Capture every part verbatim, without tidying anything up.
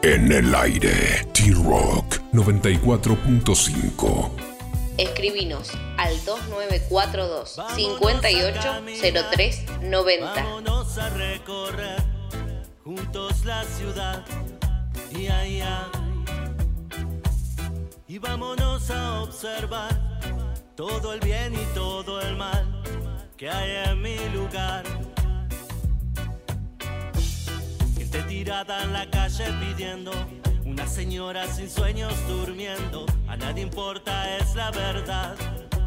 En el aire, T-Rock noventa y cuatro punto cinco. Escribinos al dos nueve cuatro dos, cinco ocho cero tres noventa. Vámonos a recorrer juntos la ciudad. Y, ay, ay. Y vámonos a observar todo el bien y todo el mal que hay en mi lugar. Gente tirada en la calle pidiendo, una señora sin sueños durmiendo. A nadie importa, es la verdad.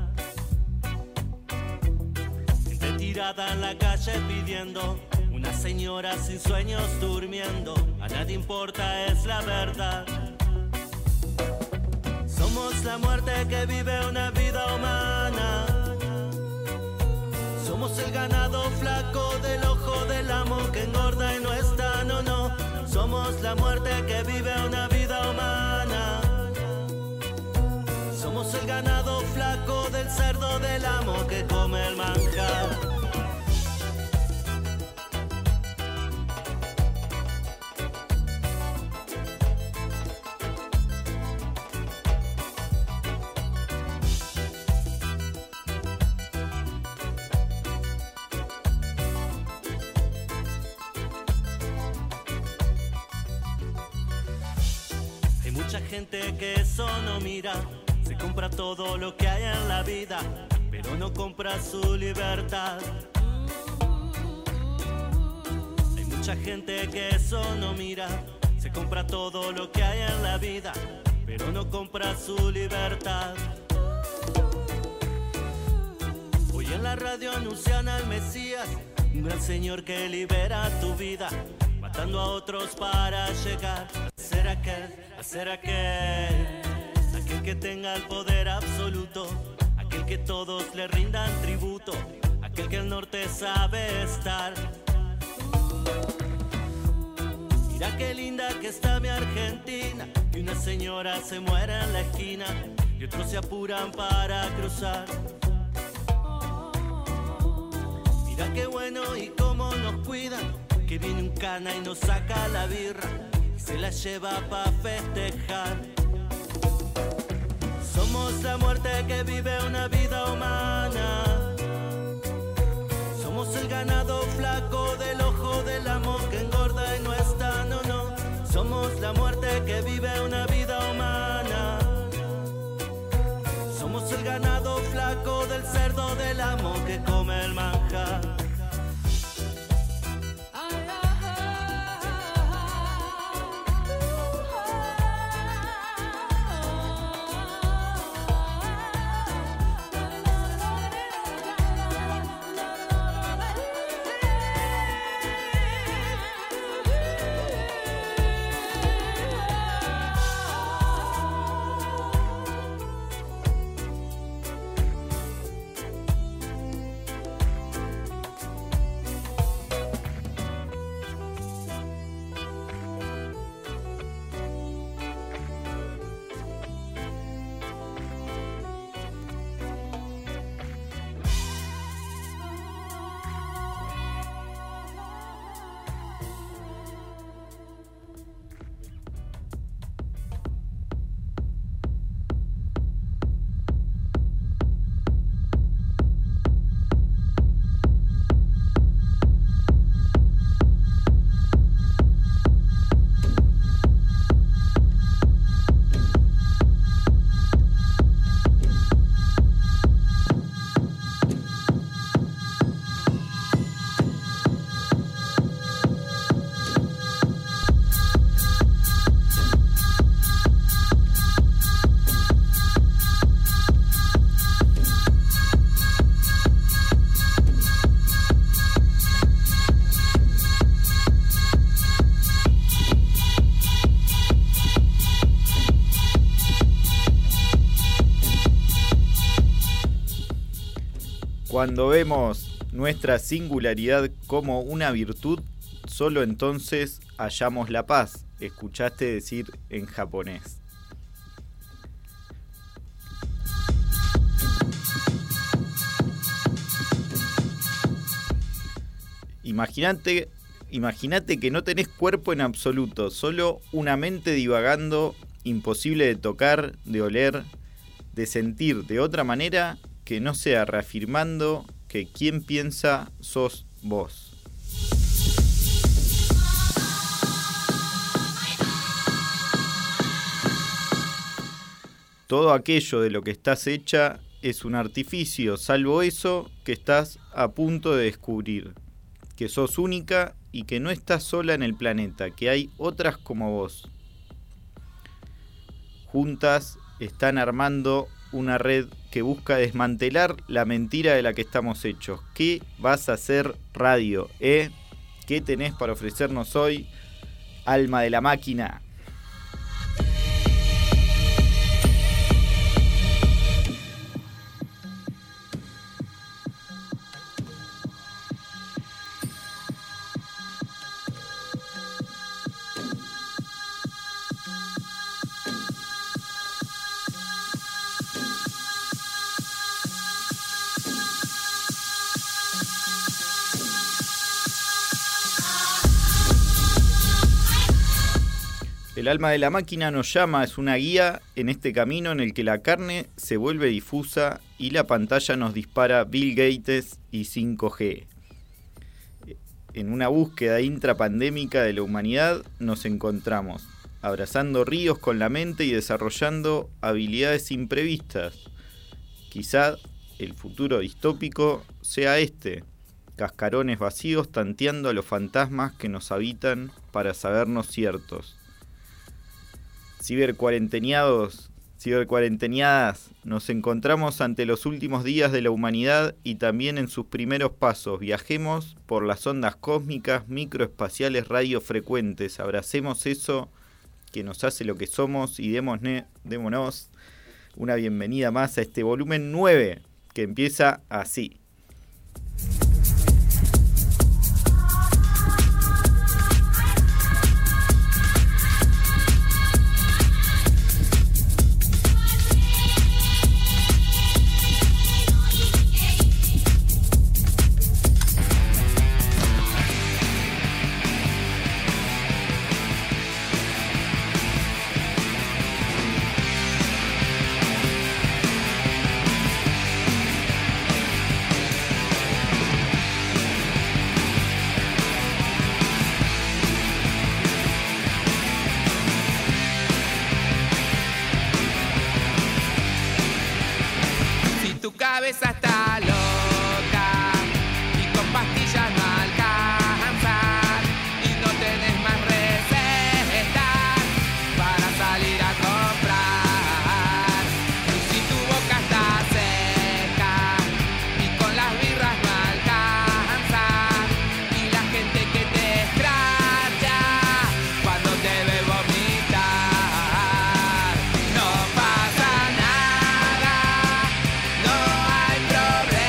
Gente tirada en la calle pidiendo, una señora sin sueños durmiendo. A nadie importa, es la verdad. Somos la muerte que vive una vida humana. Somos el ganado flaco del ojo del amo que engorda y no está, no, no. Somos la muerte que vive una vida humana. Somos el ganado flaco del cerdo del amo que come el manjar. Mucha gente que eso no mira, se compra todo lo que hay en la vida, pero no compra su libertad. Hay mucha gente que eso no mira, se compra todo lo que hay en la vida, pero no compra su libertad. Hoy en la radio anuncian al Mesías, un gran señor que libera tu vida, matando a otros para llegar a ser aquel, a ser aquel, aquel que tenga el poder absoluto, aquel que todos le rindan tributo, aquel que el norte sabe estar. Mira qué linda que está mi Argentina, y una señora se muere en la esquina y otros se apuran para cruzar. Mira qué bueno y cómo nos cuidan, que viene un cana y nos saca la birra y se la lleva pa' festejar. Somos la muerte que vive una vida humana. Somos el ganado flaco del ojo del amo que engorda y no está, no, no. Somos la muerte que vive una vida humana. Somos el ganado flaco del cerdo del amo que come el manjar. Cuando vemos nuestra singularidad como una virtud, solo entonces hallamos la paz. Escuchaste decir en japonés. Imagínate imagínate que no tenés cuerpo en absoluto, solo una mente divagando, imposible de tocar, de oler, de sentir de otra manera que no sea reafirmando que quien piensa sos vos. Todo aquello de lo que estás hecha es un artificio, salvo eso que estás a punto de descubrir, que sos única y que no estás sola en el planeta, que hay otras como vos. Juntas están armando una red que busca desmantelar la mentira de la que estamos hechos. ¿Qué vas a hacer, radio? ¿Eh? ¿Qué tenés para ofrecernos hoy, alma de la máquina? El alma de la máquina nos llama, es una guía en este camino en el que la carne se vuelve difusa y la pantalla nos dispara Bill Gates y cinco G. En una búsqueda intrapandémica de la humanidad nos encontramos, abrazando ríos con la mente y desarrollando habilidades imprevistas. Quizá el futuro distópico sea este, cascarones vacíos tanteando a los fantasmas que nos habitan para sabernos ciertos. Cibercuarenteneados, cibercuarenteneadas, nos encontramos ante los últimos días de la humanidad y también en sus primeros pasos. Viajemos por las ondas cósmicas, microespaciales, radiofrecuentes. Abracemos eso que nos hace lo que somos y démonos, démonos una bienvenida más a este volumen nueve que empieza así. Está loca y con pastillas no alcanzan y no tenés más recetas para salir a comprar. Y si tu boca está seca y con las birras no alcanzan y la gente que te escracha cuando te ve vomitar, no pasa nada, no hay problema.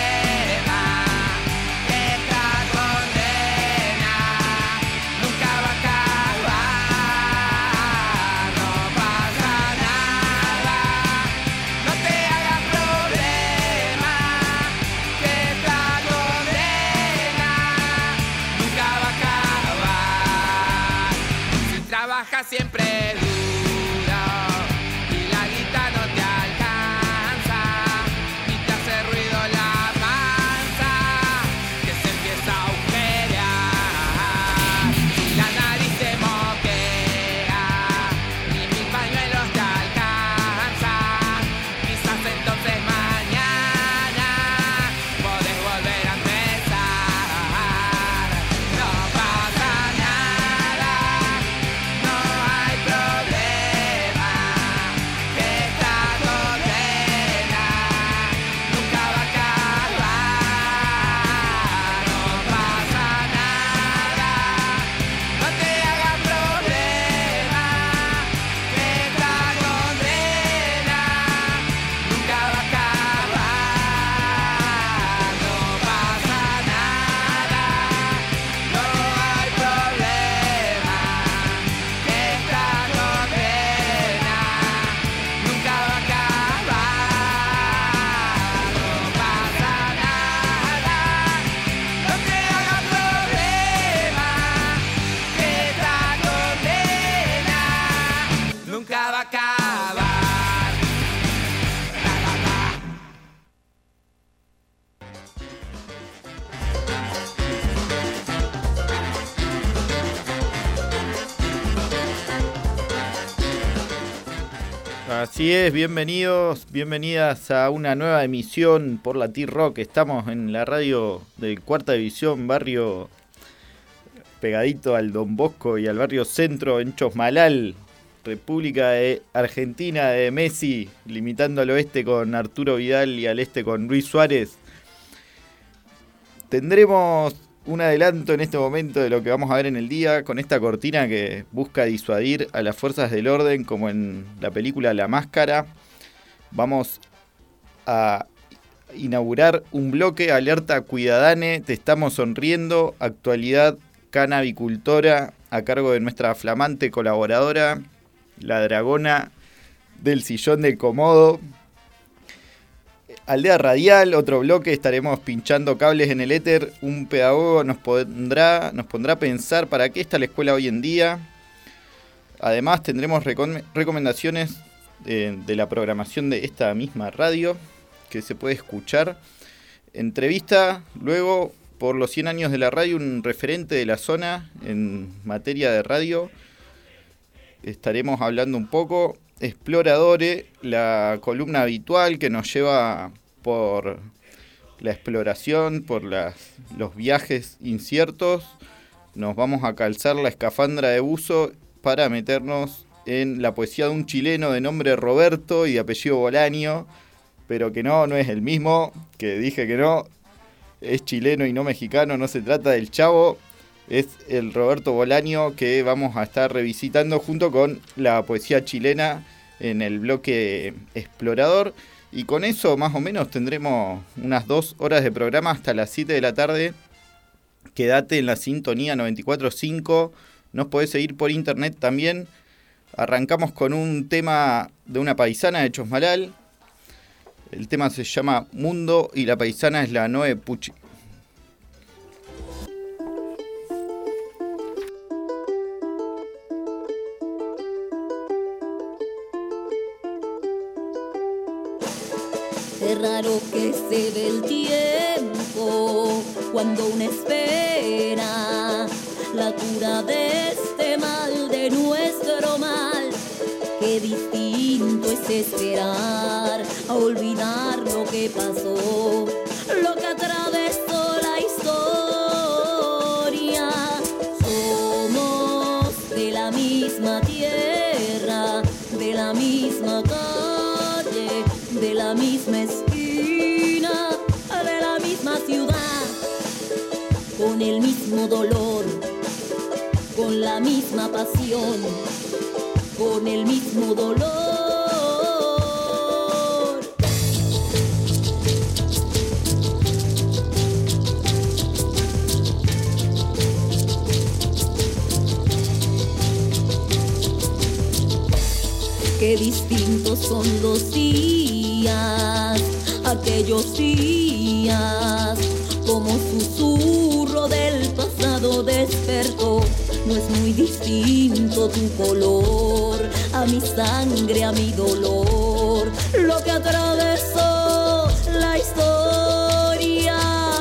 Así es, bienvenidos, bienvenidas a una nueva emisión por la T-Rock. Estamos en la radio de Cuarta División, barrio pegadito al Don Bosco y al barrio Centro, en Chosmalal, República de Argentina de Messi, limitando al oeste con Arturo Vidal y al este con Luis Suárez. Tendremos un adelanto en este momento de lo que vamos a ver en el día con esta cortina que busca disuadir a las fuerzas del orden, como en la película La Máscara. Vamos a inaugurar un bloque, alerta Cuidadane, te estamos sonriendo, actualidad canabicultora, a cargo de nuestra flamante colaboradora, la dragona del sillón del Comodo. Aldea Radial, otro bloque, estaremos pinchando cables en el éter. Un pedagogo nos pondrá, nos pondrá a pensar para qué está la escuela hoy en día. Además tendremos recom- recomendaciones de, de la programación de esta misma radio que se puede escuchar. Entrevista, luego, por los cien años de la radio, un referente de la zona en materia de radio. Estaremos hablando un poco. Exploradores, la columna habitual que nos lleva por la exploración, por las, los viajes inciertos. Nos vamos a calzar la escafandra de buzo para meternos en la poesía de un chileno de nombre Roberto y de apellido Bolaño, pero que no, no es el mismo, que dije que no, es chileno y no mexicano, no se trata del Chavo. Es el Roberto Bolaño que vamos a estar revisitando junto con la poesía chilena en el bloque explorador. Y con eso más o menos tendremos unas dos horas de programa hasta las siete de la tarde. Quédate en la sintonía noventa y cuatro punto cinco. Nos podés seguir por internet también. Arrancamos con un tema de una paisana de Chosmalal. El tema se llama Mundo y la paisana es la Noe Pucci. Es raro que se ve el tiempo cuando uno espera la cura de este mal, de nuestro mal. Qué distinto es esperar a olvidar lo que pasó, lo que atravesó la historia. Somos de la misma tierra, de la misma calle, de la misma esquina, de la misma ciudad, con el mismo dolor, con la misma pasión, con el mismo dolor. Qué distintos son los días, aquellos días, como susurro del pasado despertó. No es muy distinto tu color, a mi sangre, a mi dolor, lo que atravesó la historia.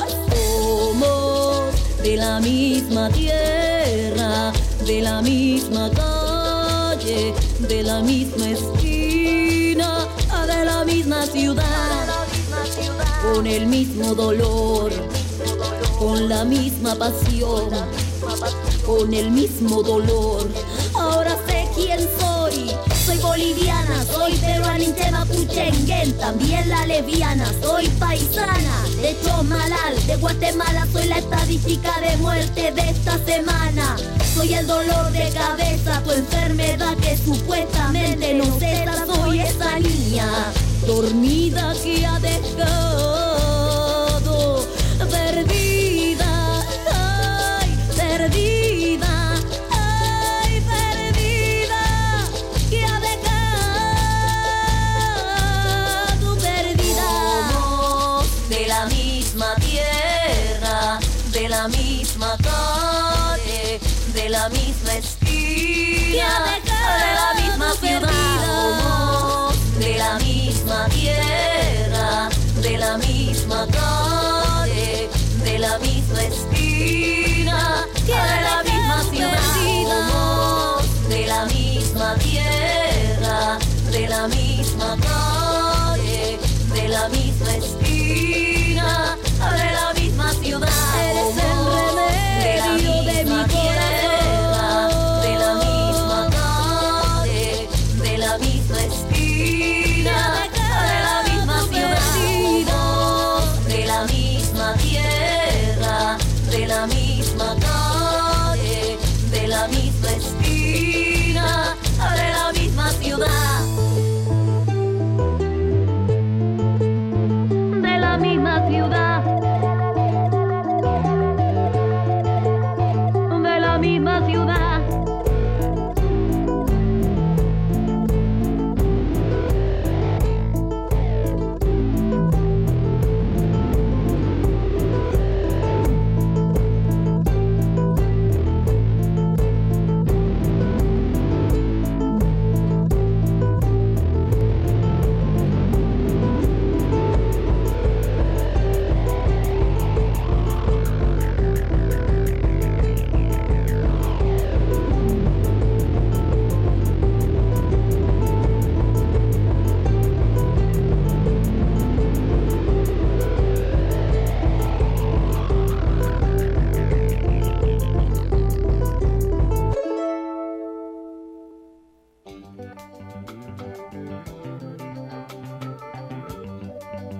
Somos de la misma tierra, de la misma calle, de la misma esquina, de la misma ciudad, con el mismo dolor, con la misma pasión, con el mismo dolor. Ahora sé quién soy, soy boliviana, soy peruaninte mapuchenguén, también la lesbiana, soy paisana de Chosmalal, de Guatemala, soy la estadística de muerte de esta semana. Soy el dolor de cabeza, tu enfermedad que supuestamente no cesa. Soy esa niña dormida que ha dejado perdida, ay, perdida, ay, perdida, que ha dejado perdida. Somos de la misma tierra, de la misma calle, de la misma esquina, de la misma ciudad. Somos de la misma tierra, de la misma calle, de la misma esquina, de la misma ciudad. Somos de la misma tierra, de la misma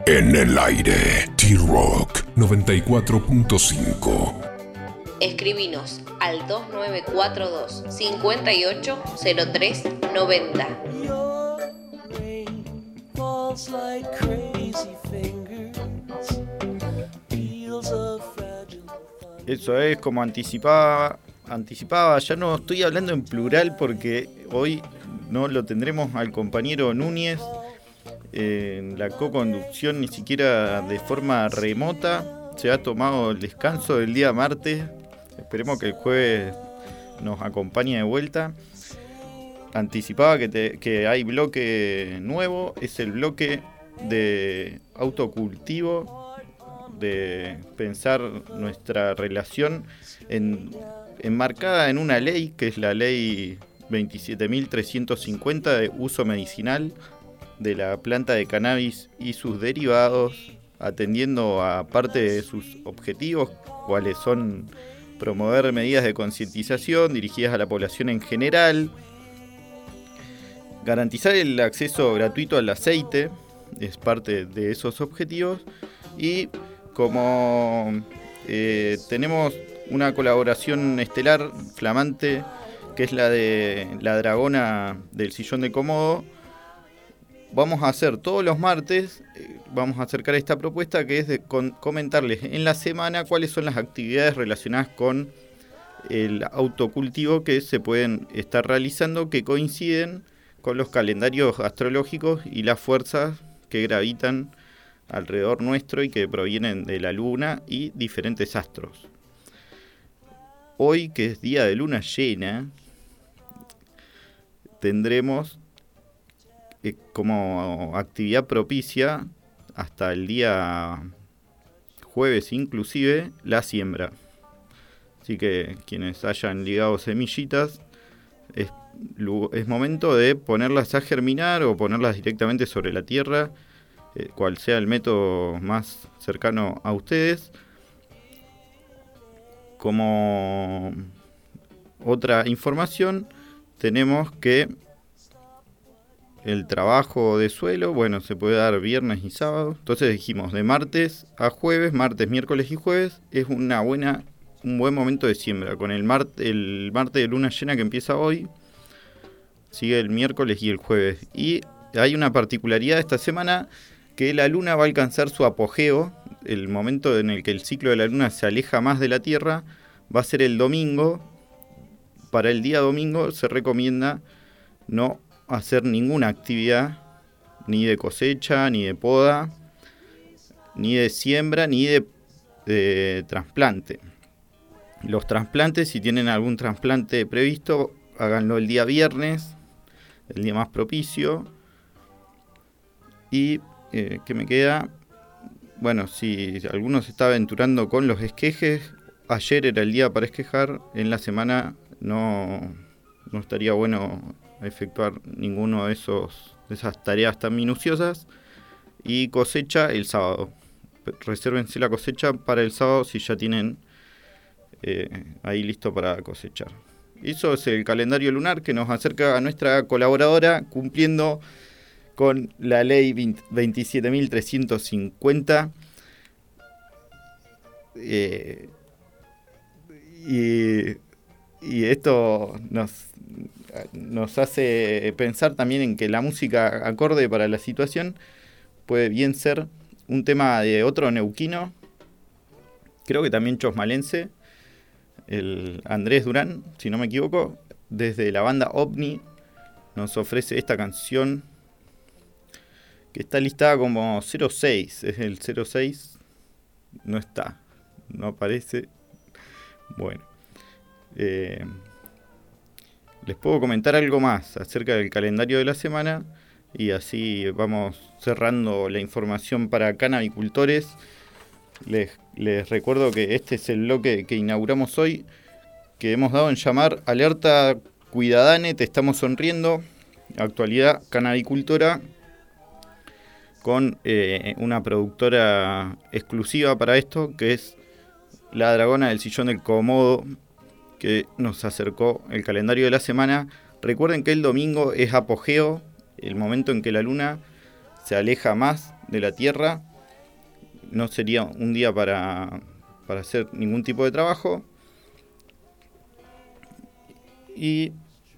En el aire, T-Rock noventa y cuatro punto cinco. Escribinos al dos nueve cuatro dos, cinco ocho cero tres nueve cero. Eso es, como anticipaba, anticipaba, ya no estoy hablando en plural porque hoy no lo tendremos al compañero Núñez en la co-conducción, ni siquiera de forma remota. Se ha tomado el descanso del día martes. Esperemos que el jueves nos acompañe de vuelta. Anticipaba que, te, que hay bloque nuevo, es el bloque de autocultivo, de pensar nuestra relación en, enmarcada en una ley, que es la ley veintisiete mil trescientos cincuenta de uso medicinal de la planta de cannabis y sus derivados, atendiendo a parte de sus objetivos, cuáles son promover medidas de concientización dirigidas a la población en general, garantizar el acceso gratuito al aceite, es parte de esos objetivos, y como eh, tenemos una colaboración estelar flamante, que es la de la Dragona del Sillón de Comodo, vamos a hacer todos los martes, eh, vamos a acercar esta propuesta que es de con, comentarles en la semana cuáles son las actividades relacionadas con el autocultivo que se pueden estar realizando, que coinciden con los calendarios astrológicos y las fuerzas que gravitan alrededor nuestro y que provienen de la luna y diferentes astros. Hoy, que es día de luna llena, tendremos eh, como actividad propicia hasta el día jueves inclusive la siembra. Así que quienes hayan ligado semillitas, es, es momento de ponerlas a germinar o ponerlas directamente sobre la tierra, eh, cual sea el método más cercano a ustedes. Como otra información, tenemos que el trabajo de suelo, bueno, se puede dar viernes y sábado. Entonces dijimos, de martes a jueves, martes, miércoles y jueves, es una buena, un buen momento de siembra. Con el, mar, el martes de luna llena que empieza hoy, sigue el miércoles y el jueves. Y hay una particularidad esta semana, que la luna va a alcanzar su apogeo. El momento en el que el ciclo de la luna se aleja más de la Tierra va a ser el domingo. Para el día domingo se recomienda no hacer ninguna actividad, ni de cosecha, ni de poda, ni de siembra, ni de, de trasplante. Los trasplantes, si tienen algún trasplante previsto, háganlo el día viernes, el día más propicio. Y, eh, ¿qué me queda? Bueno, si alguno se está aventurando con los esquejes, ayer era el día para esquejar, en la semana no, no estaría bueno efectuar ninguno de esos de esas tareas tan minuciosas. Y cosecha el sábado. Resérvense la cosecha para el sábado si ya tienen eh, ahí listo para cosechar. Eso es el calendario lunar que nos acerca a nuestra colaboradora cumpliendo con la ley veintisiete mil trescientos cincuenta. Eh, y, y esto nos, nos hace pensar también en que la música acorde para la situación puede bien ser un tema de otro neuquino, creo que también chosmalense, el Andrés Durán, si no me equivoco, desde la banda OVNI nos ofrece esta canción que está listada como cero seis, es el cero seis, no está, no aparece. Bueno, eh, les puedo comentar algo más acerca del calendario de la semana y así vamos cerrando la información para cannabicultores. Les, les recuerdo que este es el bloque que inauguramos hoy, que hemos dado en llamar Alerta Cuidadane, te estamos sonriendo, actualidad cannabicultora, con eh, una productora exclusiva para esto, que es la Dragona del Sillón del Comodo, que nos acercó el calendario de la semana. Recuerden que el domingo es apogeo, el momento en que la luna se aleja más de la Tierra, no sería un día para, para hacer ningún tipo de trabajo. Y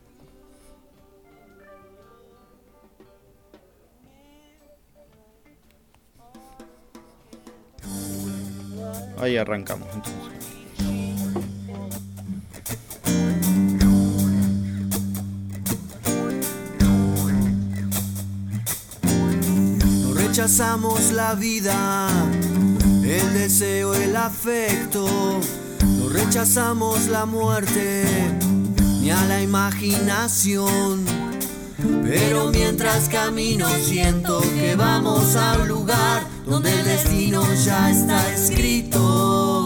ahí arrancamos entonces. No rechazamos la vida, el deseo, el afecto. No rechazamos la muerte, ni a la imaginación. Pero mientras camino siento que vamos a un lugar donde el destino ya está escrito.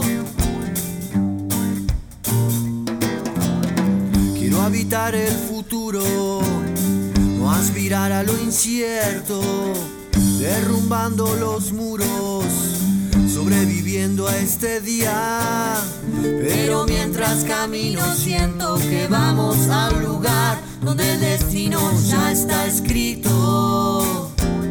Quiero habitar el futuro, no aspirar a lo incierto, derrumbando los muros, sobreviviendo a este día. Pero mientras camino siento que vamos a un lugar donde el destino ya está escrito.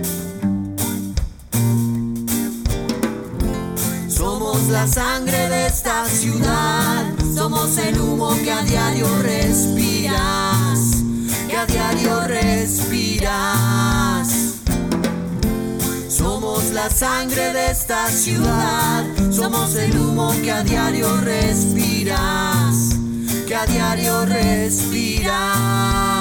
Somos la sangre de esta ciudad, somos el humo que a diario respiras, que a diario respiras. Somos la sangre de esta ciudad, somos el humo que a diario respiras, que a diario respiras.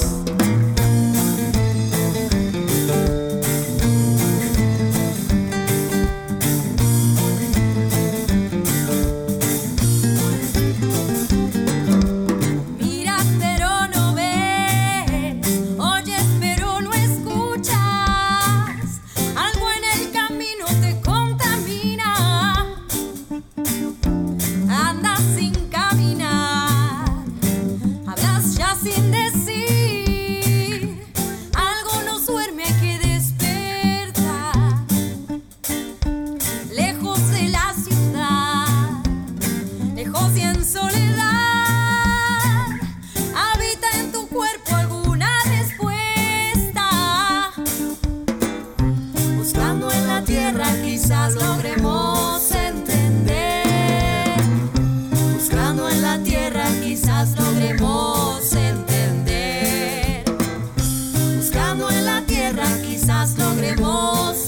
Quizás logremos entender, buscando en la tierra quizás logremos entender, buscando en la tierra quizás logremos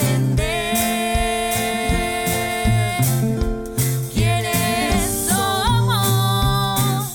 entender quiénes somos.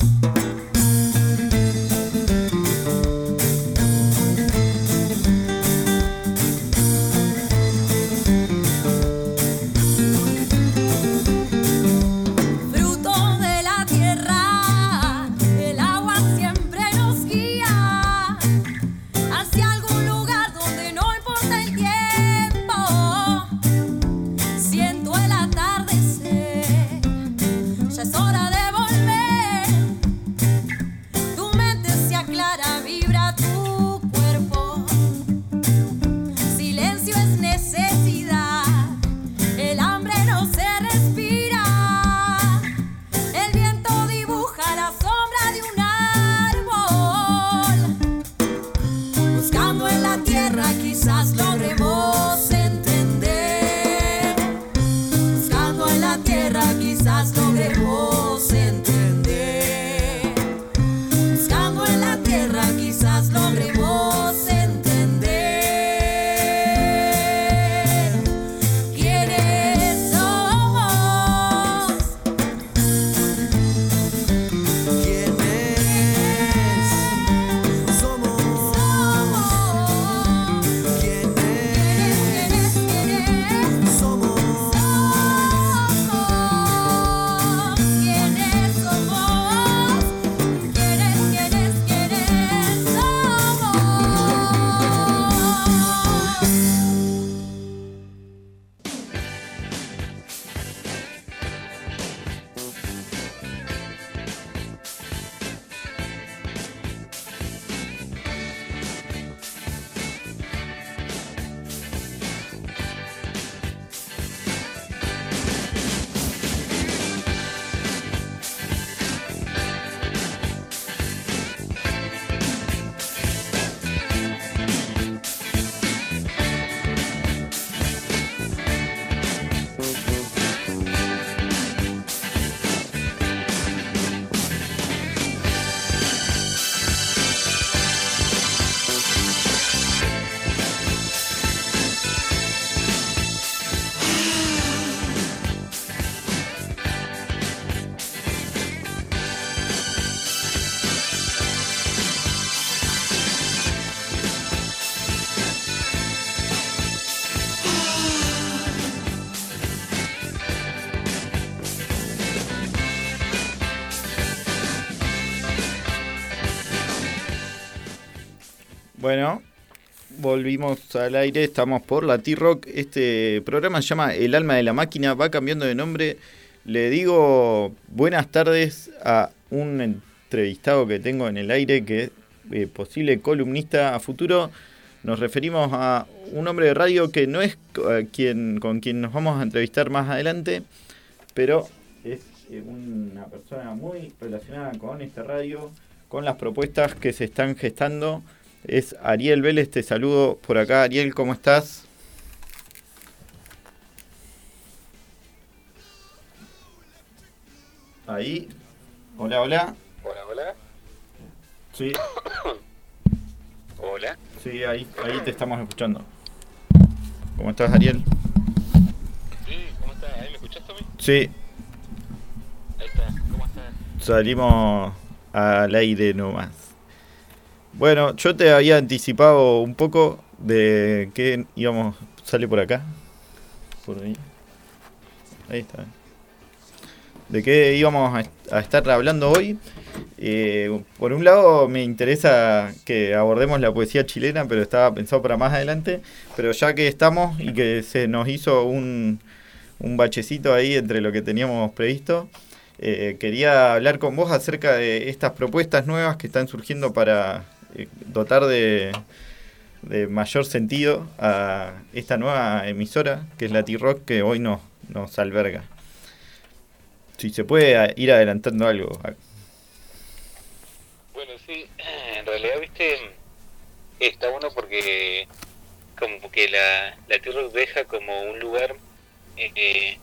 Bueno, volvimos al aire, estamos por la T-Rock. Este programa se llama El Alma de la Máquina, va cambiando de nombre. Le digo buenas tardes a un entrevistado que tengo en el aire, que es eh, posible columnista a futuro. Nos referimos a un hombre de radio que no es eh, quien con quien nos vamos a entrevistar más adelante, pero es eh, una persona muy relacionada con esta radio, con las propuestas que se están gestando. Es Ariel Vélez, te saludo por acá. Ariel, ¿cómo estás? Ahí. Hola, hola. Hola, hola. Sí. Hola. Sí, ahí, ahí te estamos escuchando. ¿Cómo estás, Ariel? Sí, ¿cómo estás? ¿Ahí me escuchaste a mí? Sí. Ahí está, ¿cómo estás? Salimos al aire nomás. Bueno, yo te había anticipado un poco de que íbamos... ¿Sale por acá? Por ahí. Ahí está. De qué íbamos a, a estar hablando hoy. Eh, por un lado me interesa que abordemos la poesía chilena, pero estaba pensado para más adelante. Pero ya que estamos y que se nos hizo un, un bachecito ahí entre lo que teníamos previsto, eh, quería hablar con vos acerca de estas propuestas nuevas que están surgiendo para eh, dotar de, de mayor sentido a esta nueva emisora, que es la T-Rock, que hoy nos, nos alberga. Si se puede ir adelantando algo. Bueno, sí, en realidad, viste, está bueno porque como que la, la T-Rock deja como un lugar eh,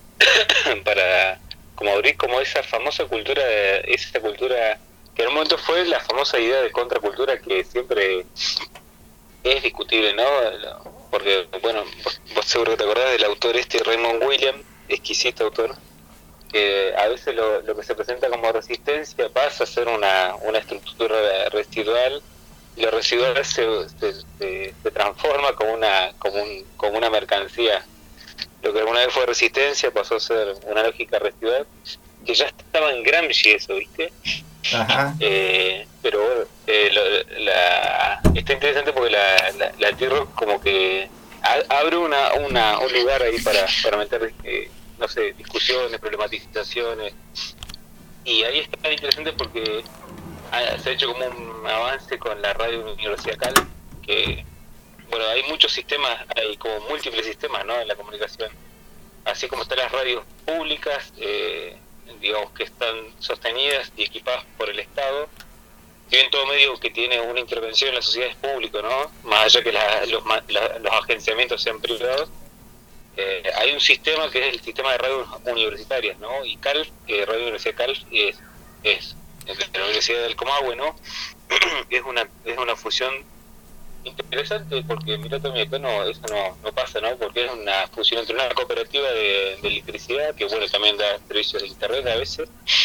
para como abrir como esa famosa cultura, esa cultura que en un momento fue la famosa idea de contracultura que siempre es discutible, ¿no? Porque, bueno, vos, vos seguro que te acordás del autor este, Raymond Williams, exquisito autor, que a veces lo, lo que se presenta como resistencia pasa a ser una, una estructura residual, y lo residual se, se, se, se transforma como una, como, un, como una mercancía. Lo que alguna vez fue resistencia pasó a ser una lógica residual, que ya estaba en Gramsci eso, ¿viste? Ajá. Eh, pero bueno, eh, lo, la, está interesante porque la, la, la T-Rock como que a, abre una, una, un lugar ahí para, para meter... Eh, no sé, discusiones, problematizaciones, y ahí está interesante porque ha, se ha hecho como un avance con la radio Universidad Cal, que, bueno, hay muchos sistemas, hay como múltiples sistemas, ¿no?, en la comunicación, así como están las radios públicas, eh, digamos que están sostenidas y equipadas por el Estado, si bien todo medio que tiene una intervención en la sociedad es público, ¿no?, más allá que la, los, la, los agenciamientos sean privados. Eh, hay un sistema que es el sistema de radios universitarias, ¿no? Y Calf, eh, Radio Universidad Calf, es, es de la Universidad del Comahue, ¿no? es una es una fusión interesante porque, mirá, también acá no, eso no, no pasa, ¿no? Porque es una fusión entre una cooperativa de, de electricidad, que bueno, también da servicios de internet a veces,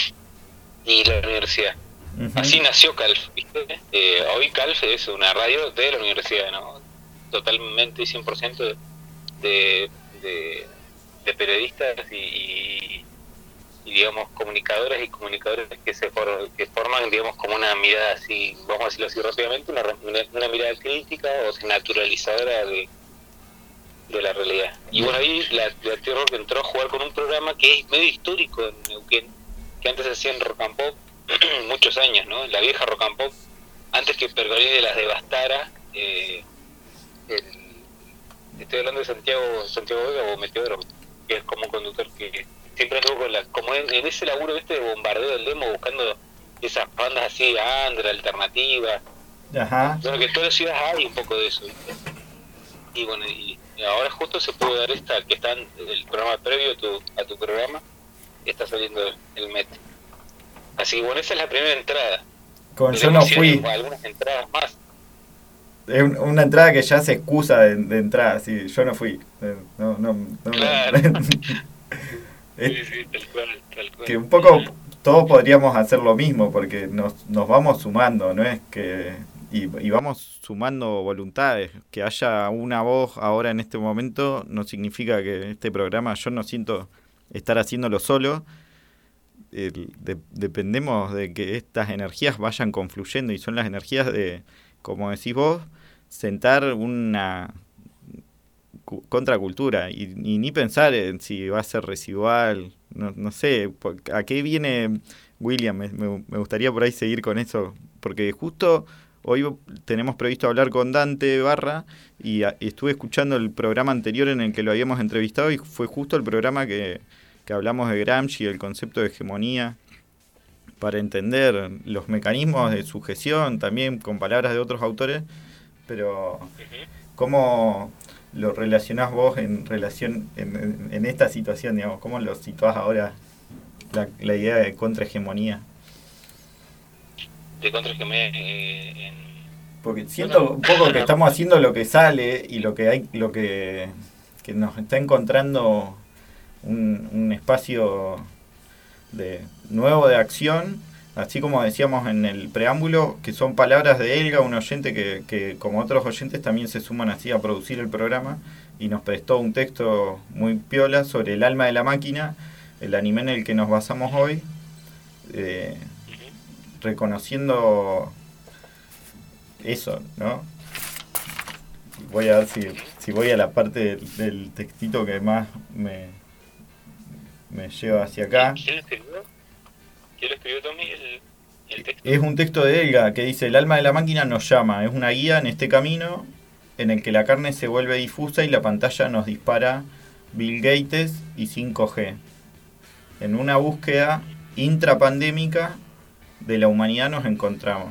y la universidad. Uh-huh. Así nació Calf, ¿viste? Eh, hoy Calf es una radio de la universidad, ¿no? Totalmente, cien por ciento de... de De, de periodistas y, y, y digamos comunicadoras y comunicadores que se for, que forman digamos como una mirada así, vamos a decirlo así rápidamente, una, una mirada crítica o naturalizadora de, de la realidad. Y bueno, ahí la, la T-Rock entró a jugar con un programa que es medio histórico en Neuquén, que antes se hacía en Rock and Pop muchos años, ¿no? La vieja Rock and Pop, antes que Pergolini las devastara. eh, el Estoy hablando de Santiago Santiago Vega o Meteoro, que es como un conductor que siempre anduvo con la, como en, en ese laburo este de bombardeo del demo, buscando esas bandas así, Andra, alternativas. Ajá. Bueno, que en todas las ciudades hay un poco de eso, ¿viste? Y bueno, y ahora justo se puede dar esta, que está en el programa previo a tu, a tu programa, está saliendo el, el Met. Así que bueno, esa es la primera entrada. Con Yo No Fui. Algunas entradas más. Es una entrada que ya se excusa de, de entrada, sí, yo no fui. No, no, no, claro. es, sí, sí, tal cual, tal cual. Que un poco todos podríamos hacer lo mismo, porque nos, nos vamos sumando, ¿no? Es que y, y vamos sumando voluntades. Que haya una voz ahora en este momento no significa que este programa, yo no siento estar haciéndolo solo. El, de, dependemos de que estas energías vayan confluyendo, y son las energías de como decís vos, sentar una cu- contracultura y, y ni pensar en si va a ser residual, no, no sé, por- ¿a qué viene William? Me, me- me gustaría por ahí seguir con eso, porque justo hoy tenemos previsto hablar con Dante Barra y, a- y estuve escuchando el programa anterior en el que lo habíamos entrevistado y fue justo el programa que, que hablamos de Gramsci, el concepto de hegemonía, para entender los mecanismos de sujeción, también con palabras de otros autores, pero ¿cómo lo relacionás vos en relación en, en- en esta situación, digamos? ¿Cómo lo situás ahora la, la idea de contrahegemonía? De contrahegemonía eh, en... Porque siento un poco que estamos haciendo lo que sale y lo que hay, lo que, que nos está encontrando un, un espacio de nuevo de acción, así como decíamos en el preámbulo, que son palabras de Elga, un oyente que, que como otros oyentes también se suman así a producir el programa y nos prestó un texto muy piola sobre el alma de la máquina, el anime en el que nos basamos hoy, eh, reconociendo eso, ¿no? Voy a ver si, si voy a la parte del, del textito que más me, me lleva hacia acá. ¿Quién lo escribió? ¿Quién lo escribió, Tommy, el, el texto? Es un texto de Elga que dice: el alma de la máquina nos llama, es una guía en este camino en el que la carne se vuelve difusa y la pantalla nos dispara Bill Gates y cinco G. En una búsqueda intrapandémica de la humanidad nos encontramos.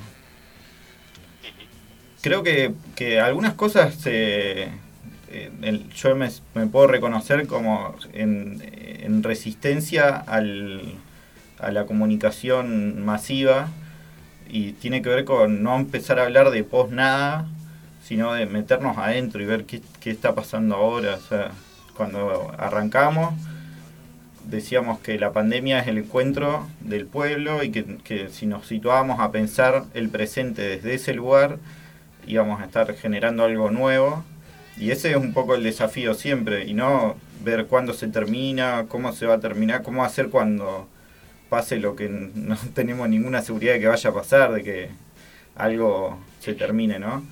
Creo que, que algunas cosas eh, el, yo me, me puedo reconocer como en, en resistencia al, a la comunicación masiva, y tiene que ver con no empezar a hablar de post nada, sino de meternos adentro y ver qué, qué está pasando ahora. O sea, cuando arrancamos decíamos que la pandemia es el encuentro del pueblo y que, que si nos situábamos a pensar el presente desde ese lugar íbamos a estar generando algo nuevo, y ese es un poco el desafío siempre, y no ver cuándo se termina, cómo se va a terminar, cómo hacer cuando pase lo que no tenemos ninguna seguridad de que vaya a pasar, de que algo se termine, ¿no?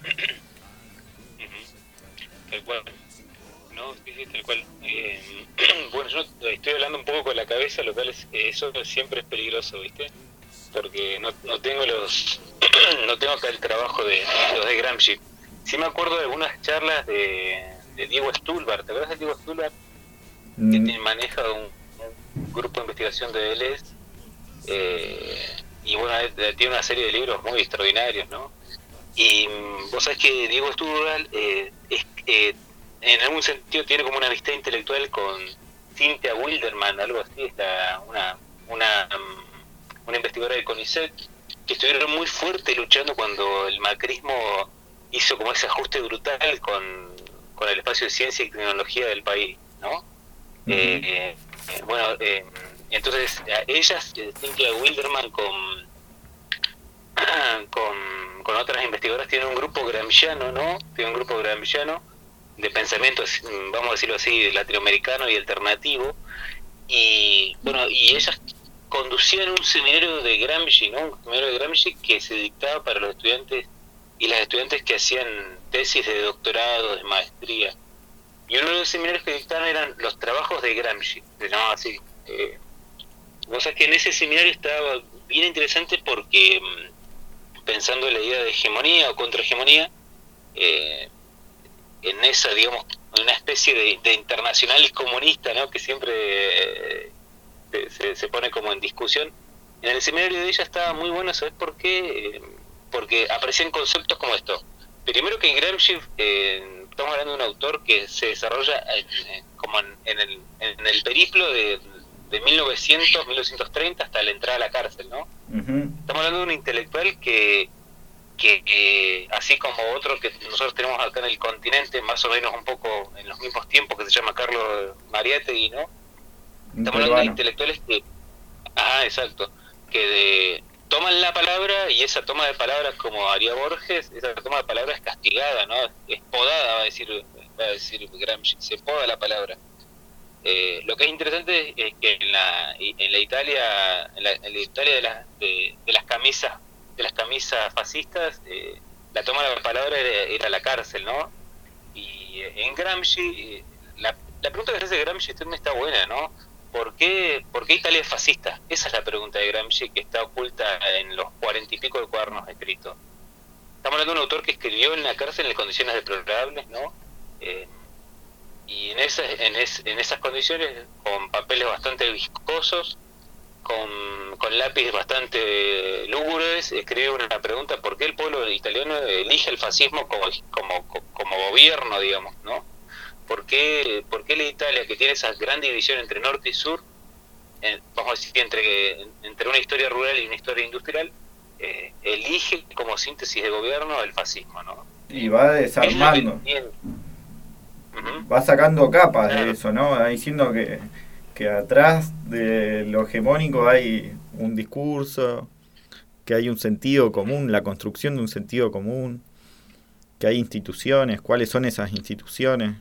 Tal cual. No, sí, sí, tal cual. Eh, bueno, yo estoy hablando un poco con la cabeza, lo cual es, eso siempre es peligroso, ¿viste? Porque no, no tengo los no tengo acá el trabajo de los de Gramsci. Sí me acuerdo de algunas charlas de, de Diego Stulbar. ¿Te acuerdas de Diego Stulbar? Mm. Que tiene, maneja un, un grupo de investigación de Deleuze. Eh, y bueno, tiene una serie de libros muy extraordinarios, ¿no? Y vos sabés que Diego Stulbar eh, es, eh, en algún sentido tiene como una amistad intelectual con Cynthia Wilderman, algo así, está una una una investigadora de CONICET, que estuvieron muy fuerte luchando cuando el macrismo hizo como ese ajuste brutal con, con el espacio de ciencia y tecnología del país, ¿no? Uh-huh. eh, eh, bueno, eh, entonces ellas, Cynthia Wilderman con, con con otras investigadoras, tienen un grupo gramsciano, ¿no? Tienen un grupo gramsciano de pensamiento, vamos a decirlo así, latinoamericano y alternativo, y bueno, y ellas conducían un seminario de Gramsci, ¿no? Un seminario de Gramsci que se dictaba para los estudiantes y las estudiantes que hacían tesis de doctorado, de maestría. Y uno de los seminarios que dictaban eran los trabajos de Gramsci, se llamaba así. Eh, o sea que en ese seminario estaba bien interesante porque, pensando en la idea de hegemonía o contrahegemonía, eh, en esa, digamos, una especie de, de internacional comunista, ¿no? Que siempre... Eh, Se, se pone como en discusión. En el seminario de ella estaba muy bueno, ¿sabes por qué? Eh, porque aparecían conceptos como esto. Primero que Gramsci, eh, estamos hablando de un autor que se desarrolla en, eh, como en, en, el, en el periplo de, de mil novecientos, mil novecientos treinta hasta la entrada a la cárcel, ¿no? Uh-huh. Estamos hablando de un intelectual que, que eh, así como otro que nosotros tenemos acá en el continente, más o menos un poco en los mismos tiempos, que se llama Carlos Mariátegui, ¿no? Estamos hablando de intelectuales que, ajá, exacto, que de, toman la palabra, y esa toma de palabras, como haría Borges, esa toma de palabra es castigada, ¿no? Es podada, va a decir, va a decir Gramsci, se poda la palabra. Eh, lo que es interesante es que en la, en la Italia, en la, en la Italia de, la, de, de las camisas, de las camisas fascistas, eh, la toma de la palabra era, era la cárcel, ¿no? Y en Gramsci, la, la pregunta que se hace de Gramsci también está buena, ¿no? ¿Por qué, ¿Por qué Italia es fascista? Esa es la pregunta de Gramsci, que está oculta en los cuarenta y pico de cuadernos escritos. Estamos hablando de un autor que escribió en la cárcel en condiciones deplorables, ¿no? Eh, y en esas, en, es, en esas condiciones, con papeles bastante viscosos, con, con lápiz bastante lúgubres, escribe una pregunta: ¿por qué el pueblo italiano elige el fascismo como, como, como gobierno, digamos, ¿no? ¿Por qué, ¿Por qué la Italia, que tiene esa gran división entre norte y sur, eh, vamos a decir, entre, entre una historia rural y una historia industrial, eh, elige como síntesis de gobierno el fascismo, ¿no? Y va desarmando, uh-huh. va sacando capas claro. de eso, ¿no? Va diciendo que, que atrás de lo hegemónico hay un discurso, que hay un sentido común, la construcción de un sentido común, que hay instituciones, cuáles son esas instituciones.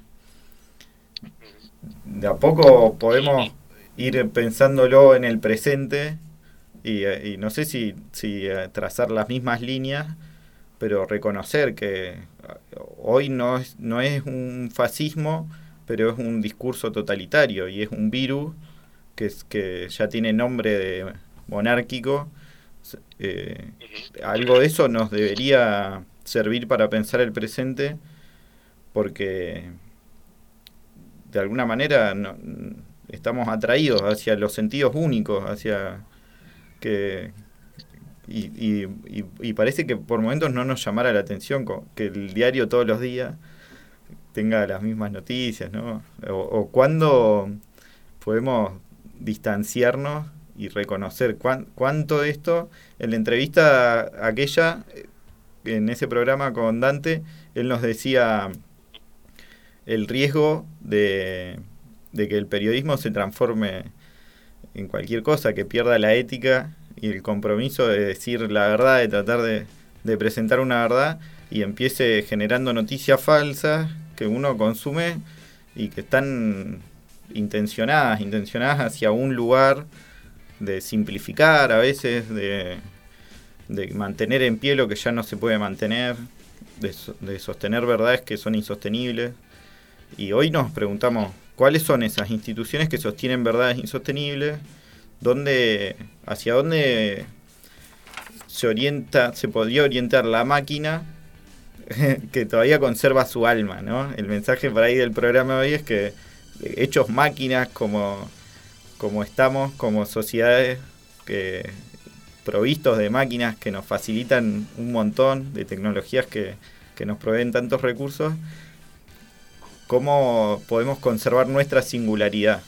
De a poco podemos ir pensándolo en el presente y, y no sé si, si trazar las mismas líneas, pero reconocer que hoy no es, no es un fascismo, pero es un discurso totalitario y es un virus que, es, que ya tiene nombre de monárquico. Eh, algo de eso nos debería servir para pensar el presente, porque de alguna manera no, estamos atraídos hacia los sentidos únicos, hacia que y, y, y, y parece que por momentos no nos llamara la atención que el diario todos los días tenga las mismas noticias, ¿no? O, o cuándo podemos distanciarnos y reconocer cuán, cuánto de esto. En la entrevista aquella, en ese programa con Dante, él nos decía el riesgo de, de que el periodismo se transforme en cualquier cosa, que pierda la ética y el compromiso de decir la verdad, de tratar de, de presentar una verdad, y empiece generando noticias falsas que uno consume y que están intencionadas, intencionadas hacia un lugar de simplificar a veces, de, de mantener en pie lo que ya no se puede mantener, de, de sostener verdades que son insostenibles. Y hoy nos preguntamos cuáles son esas instituciones que sostienen verdades insostenibles, dónde, hacia dónde se orienta, se podría orientar la máquina que todavía conserva su alma, ¿no? El mensaje por ahí del programa de hoy es que hechos máquinas como, como estamos, como sociedades que provistos de máquinas que nos facilitan un montón de tecnologías que, que nos proveen tantos recursos, ¿cómo podemos conservar nuestra singularidad?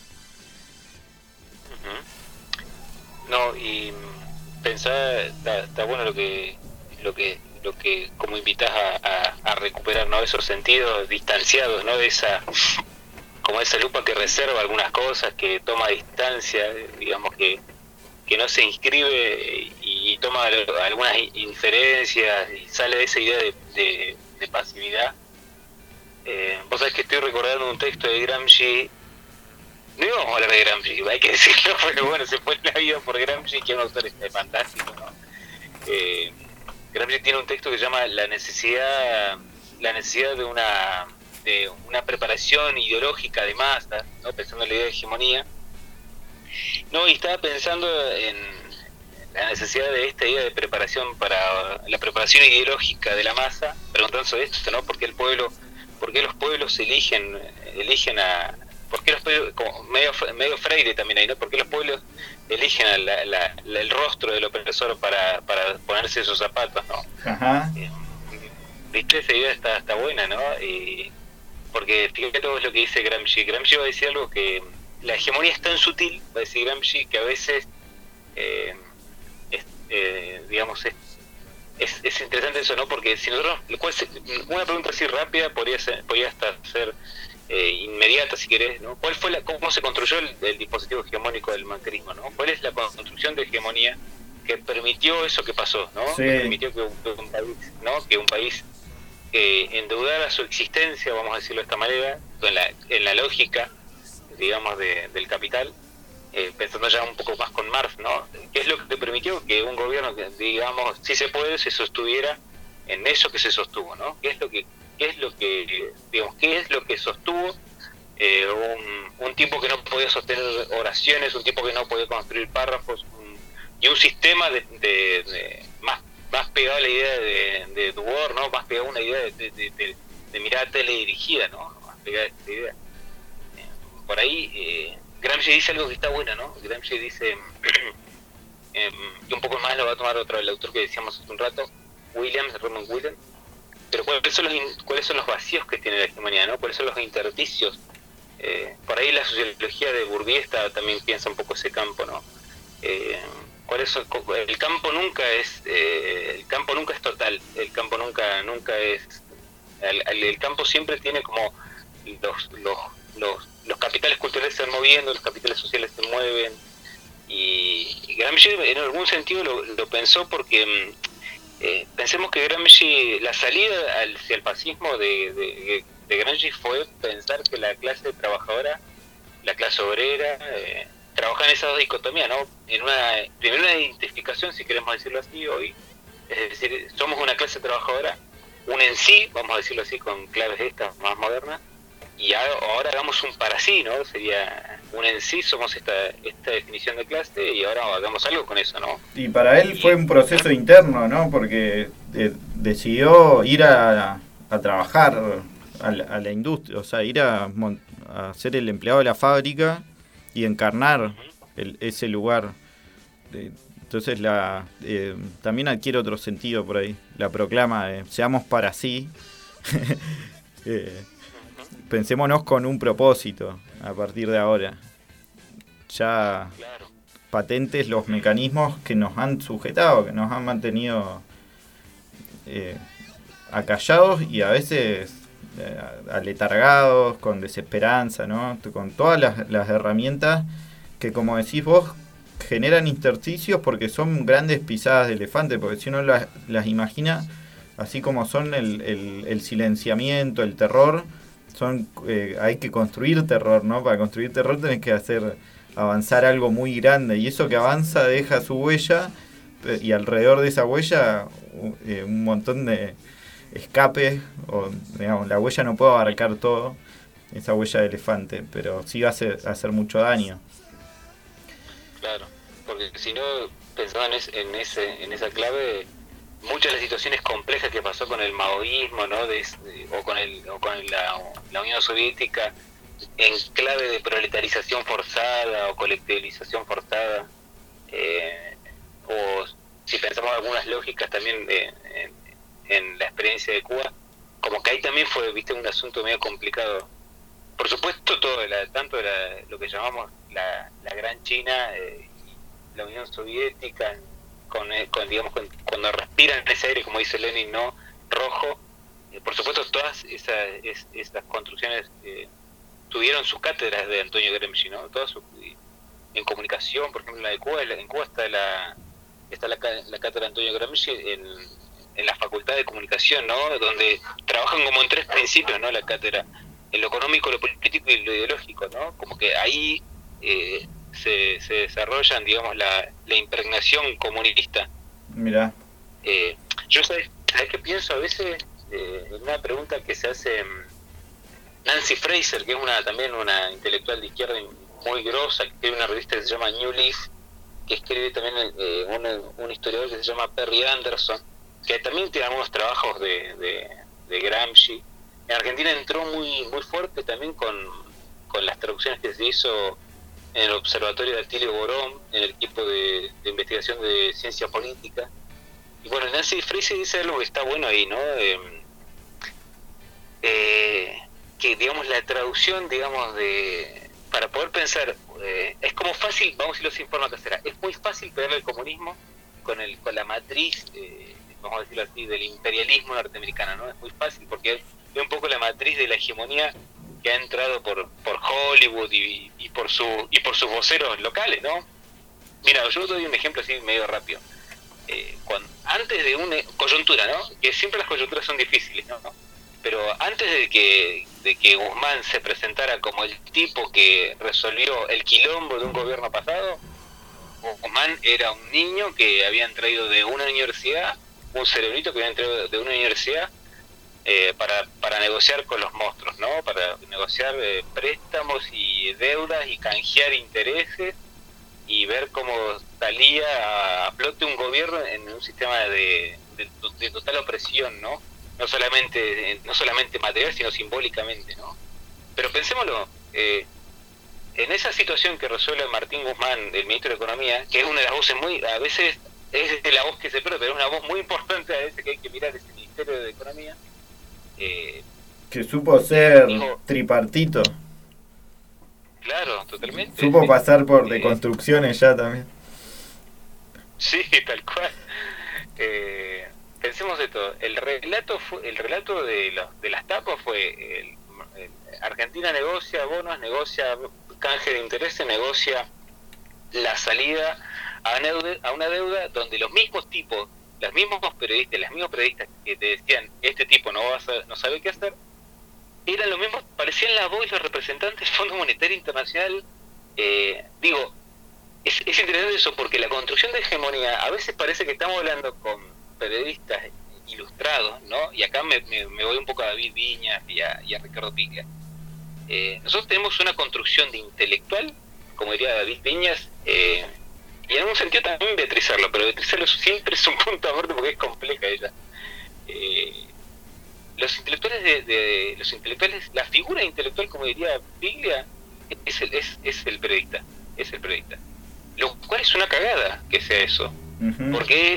No, y pensar, está, está bueno lo que, lo que, lo que como invitas a, a, a recuperar, ¿no? Esos sentidos distanciados, ¿no? De esa, como esa lupa que reserva algunas cosas, que toma distancia, digamos que, que no se inscribe y, y toma algunas inferencias y sale de esa idea de, de, de pasividad. Eh, vos sabés que estoy recordando un texto de Gramsci. No íbamos a hablar de Gramsci, hay que decirlo, pero bueno, se fue la vida por Gramsci, que es un autor fantástico, ¿no? Eh, Gramsci tiene un texto que se llama La necesidad la necesidad de una de una preparación ideológica de masa, ¿no? Pensando en la idea de hegemonía. No, y estaba pensando en la necesidad de esta idea de preparación para la preparación ideológica de la masa, preguntando sobre esto, ¿no? ¿Por qué el pueblo, por qué los pueblos eligen eligen a ¿Por qué los pueblos, como medio, medio Freire también ahí, ¿no? ¿Por qué los pueblos eligen a la, la, la, el rostro del opresor para, para ponerse esos zapatos, ¿no? Ajá. Eh, ¿Viste? Esa idea está, está buena, ¿no? Y porque fíjate todo lo que dice Gramsci. Gramsci va a decir algo que la hegemonía es tan sutil, va a decir Gramsci, que a veces, eh, es, eh, digamos, es, es, es interesante eso, ¿no? Porque si nosotros, ¿cuál se, una pregunta así rápida podría ser, podría hasta ser Eh, inmediata, si querés, ¿no? ¿Cuál fue la, cómo se construyó el, el dispositivo hegemónico del macrismo, ¿no? ¿Cuál es la construcción de hegemonía que permitió eso que pasó, ¿no? Sí. Que permitió que un, que un país, ¿no? Que un país eh, endeudara su existencia, vamos a decirlo de esta manera, en la, en la lógica, digamos, de, del capital, eh, pensando ya un poco más con Marx, ¿no? ¿Qué es lo que permitió que un gobierno, digamos, si se puede, se sostuviera en eso que se sostuvo, ¿no? ¿Qué es lo que, qué es lo que, digamos, qué es lo que sostuvo eh, un, un tipo que no podía sostener oraciones, un tipo que no podía construir párrafos, un, y un sistema de, de, de más, más pegado a la idea de, de Dubord, ¿no? Más pegado a una idea de, de, de, de, de mirada teledirigida, ¿no? Más pegada a esta idea. Eh, por ahí, eh, Gramsci dice algo que está bueno, ¿no? Gramsci dice, eh, y un poco más lo va a tomar otro, el autor que decíamos hace un rato, Williams, Raymond Williams, pero ¿cuáles son los, cuáles son los vacíos que tiene la hegemonía, ¿no? ¿Cuáles son los intersticios? Eh, por ahí la sociología de Bourdieu está, también piensa un poco ese campo, ¿no? Eh, ¿cuáles son? El campo nunca es eh, el campo nunca es total, el campo nunca nunca es el, el, el campo siempre tiene como los los los los capitales culturales se van moviendo, los capitales sociales se mueven, y, y Gramsci en algún sentido lo, lo pensó porque eh, pensemos que Gramsci, la salida hacia el fascismo de, de, de Gramsci fue pensar que la clase trabajadora, la clase obrera, eh, trabaja en esas dos dicotomías, ¿no? En una, primero una identificación, si queremos decirlo así, hoy, es decir, somos una clase trabajadora, un en sí, vamos a decirlo así con claves estas más modernas, y ahora hagamos un para sí, ¿no? Sería un en sí, somos esta esta definición de clase, y ahora hagamos algo con eso, ¿no? Y para él fue un proceso interno, ¿no? Porque eh, decidió ir a, a trabajar a la, a la industria, o sea, ir a, a ser el empleado de la fábrica y encarnar el, ese lugar. Entonces la eh, también adquiere otro sentido por ahí, la proclama de seamos para sí. eh, pensémonos con un propósito a partir de ahora. Ya patentes los mecanismos que nos han sujetado, que nos han mantenido eh, acallados y a veces eh, aletargados, con desesperanza, ¿no? Con todas las, las herramientas que, como decís vos, generan intersticios porque son grandes pisadas de elefante, porque si uno las, las imagina así como son el, el, el silenciamiento, el terror, son eh, hay que construir terror, ¿no? Para construir terror tenés que hacer avanzar algo muy grande, y eso que avanza deja su huella, y alrededor de esa huella eh, un montón de escapes, o digamos, la huella no puede abarcar todo, esa huella de elefante, pero sí va a hacer, hacer mucho daño. Claro, porque si no, pensando en, es, en, ese, en esa clave, muchas de las situaciones complejas que pasó con el maoísmo, ¿no? de, de, o con, el, o con la, la Unión Soviética, en clave de proletarización forzada o colectivización forzada, eh, o si pensamos algunas lógicas también de, en, en la experiencia de Cuba, como que ahí también fue, viste, un asunto medio complicado. Por supuesto, todo la, tanto la, lo que llamamos la, la Gran China eh, y la Unión Soviética, con, con digamos con, cuando respiran ese aire, como dice Lenin, no rojo, eh, por supuesto todas esas, es, esas construcciones eh, tuvieron sus cátedras de Antonio Gramsci, ¿no? Todas su, en comunicación, por ejemplo, la de Cuba, en Cuba está la está la, la cátedra de Antonio Gramsci en, en la Facultad de Comunicación, ¿no? Donde trabajan como en tres principios, ¿no? La cátedra, en lo económico, lo político y lo ideológico, ¿no? Como que ahí eh, se, se desarrollan, digamos, la, la impregnación comunista. Mirá. Eh, yo, ¿sabes, ¿sabes qué pienso a veces? Eh, en una pregunta que se hace Nancy Fraser, que es una también una intelectual de izquierda muy grosa, que escribe una revista que se llama New Leaf, que escribe también eh, un, un historiador que se llama Perry Anderson, que también tiene algunos trabajos de, de, de Gramsci. En Argentina entró muy muy fuerte también con, con las traducciones que se hizo en el Observatorio de Atilio Borón, en el equipo de, de investigación de ciencia política. Y bueno, Nancy Fraser dice algo que está bueno ahí, ¿no? Eh, eh, que, digamos, la traducción, digamos, de para poder pensar, eh, es como fácil, vamos a decirlo sin forma casera, es muy fácil pegarle al comunismo con el con la matriz, eh, vamos a decirlo así, del imperialismo norteamericano, ¿no? Es muy fácil porque es un poco la matriz de la hegemonía que ha entrado por por Hollywood y, y por su y por sus voceros locales, ¿no? Mira, yo te doy un ejemplo así medio rápido. Eh, cuando, antes de una coyuntura, ¿no? Que siempre las coyunturas son difíciles, ¿no? Pero antes de que de que Guzmán se presentara como el tipo que resolvió el quilombo de un gobierno pasado, Guzmán era un niño que habían traído de una universidad un cerebrito que viene de, de una universidad eh, para, para negociar con los monstruos, ¿no? Para negociar eh, préstamos y deudas y canjear intereses y ver cómo salía a flote un gobierno en un sistema de, de, de total opresión, ¿no? No solamente, no solamente material, sino simbólicamente, ¿no? Pero pensémoslo, eh, en esa situación que resuelve Martín Guzmán, el ministro de Economía, que es una de las voces muy, a veces es la voz que se pierde, pero es una voz muy importante a veces que hay que mirar ese Ministerio de Economía. Eh, que supo ser dijo, tripartito. Claro, totalmente. Supo sí. pasar por eh, deconstrucciones ya también. Sí, tal cual. Eh, pensemos de todo. El relato fue, el relato de, los, de las tapas fue el, el, Argentina negocia bonos, negocia canje de intereses, negocia la salida a una deuda, a una deuda donde los mismos tipos, los mismos periodistas, los mismos periodistas que te decían este tipo no va a saber, no sabe qué hacer, eran los mismos, parecían la voz y los representantes del Fondo Monetario Internacional. Eh, digo, es, es interesante eso porque la construcción de hegemonía, a veces parece que estamos hablando con periodistas ilustrados, ¿no? Y acá me, me, me voy un poco a David Viñas y a, y a Ricardo Piglia. Eh, nosotros tenemos una construcción de intelectual, como diría David Viñas, eh, y en un sentido también Beatrizarlo, pero Beatrizarlo siempre es un punto aparte porque es compleja ella. Eh, los intelectuales de, de los intelectuales, la figura intelectual, como diría Piglia, es el, es, es el periodista, es el periodista. Lo cual es una cagada que sea eso, uh-huh. porque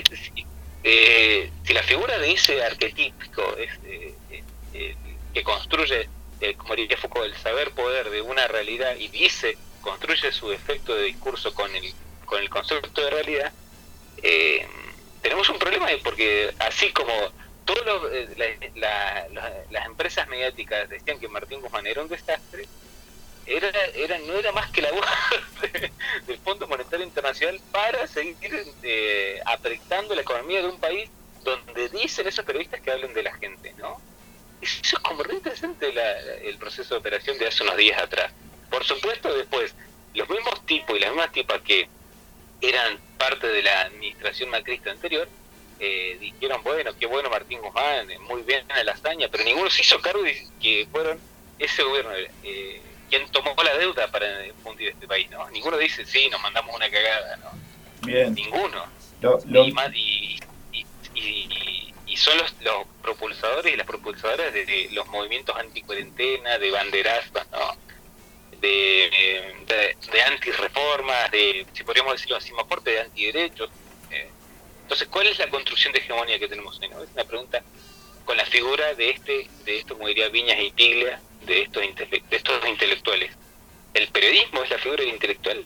eh, si la figura de ese arquetípico es eh, eh, que construye, eh, como diría Foucault, el saber poder de una realidad y dice, construye su efecto de discurso con el con el concepto de realidad, eh, tenemos un problema porque así como todos los, eh, la, la, la, las empresas mediáticas decían que Martín Guzmán era un desastre, era, era no era más que la voz de, del Fondo Monetario Internacional para seguir eh, apretando la economía de un país donde dicen esos periodistas que hablan de la gente, ¿no? Eso es como re interesante la, el proceso de operación de hace unos días atrás. Por supuesto, después, los mismos tipos y las mismas tipas que eran parte de la administración macrista anterior, eh, dijeron, bueno, qué bueno Martín Guzmán, muy bien la hazaña, pero ninguno se hizo cargo de que fueron ese gobierno eh, quien tomó la deuda para fundir este país, ¿no? Ninguno dice, sí, nos mandamos una cagada, ¿no? Bien. Ninguno. Lo, lo... Y, y, y, y, y son los, los propulsadores y las propulsadoras de, de los movimientos anticuarentena, de banderazos, ¿no? De, de, de antirreformas, de, si podríamos decirlo así más fuerte, de antiderechos. Eh, entonces, ¿cuál es la construcción de hegemonía que tenemos hoy, no? Es una pregunta con la figura de este, de esto, como diría Viñas y Piglia, de estos, intele- de estos intelectuales. ¿El periodismo es la figura del intelectual?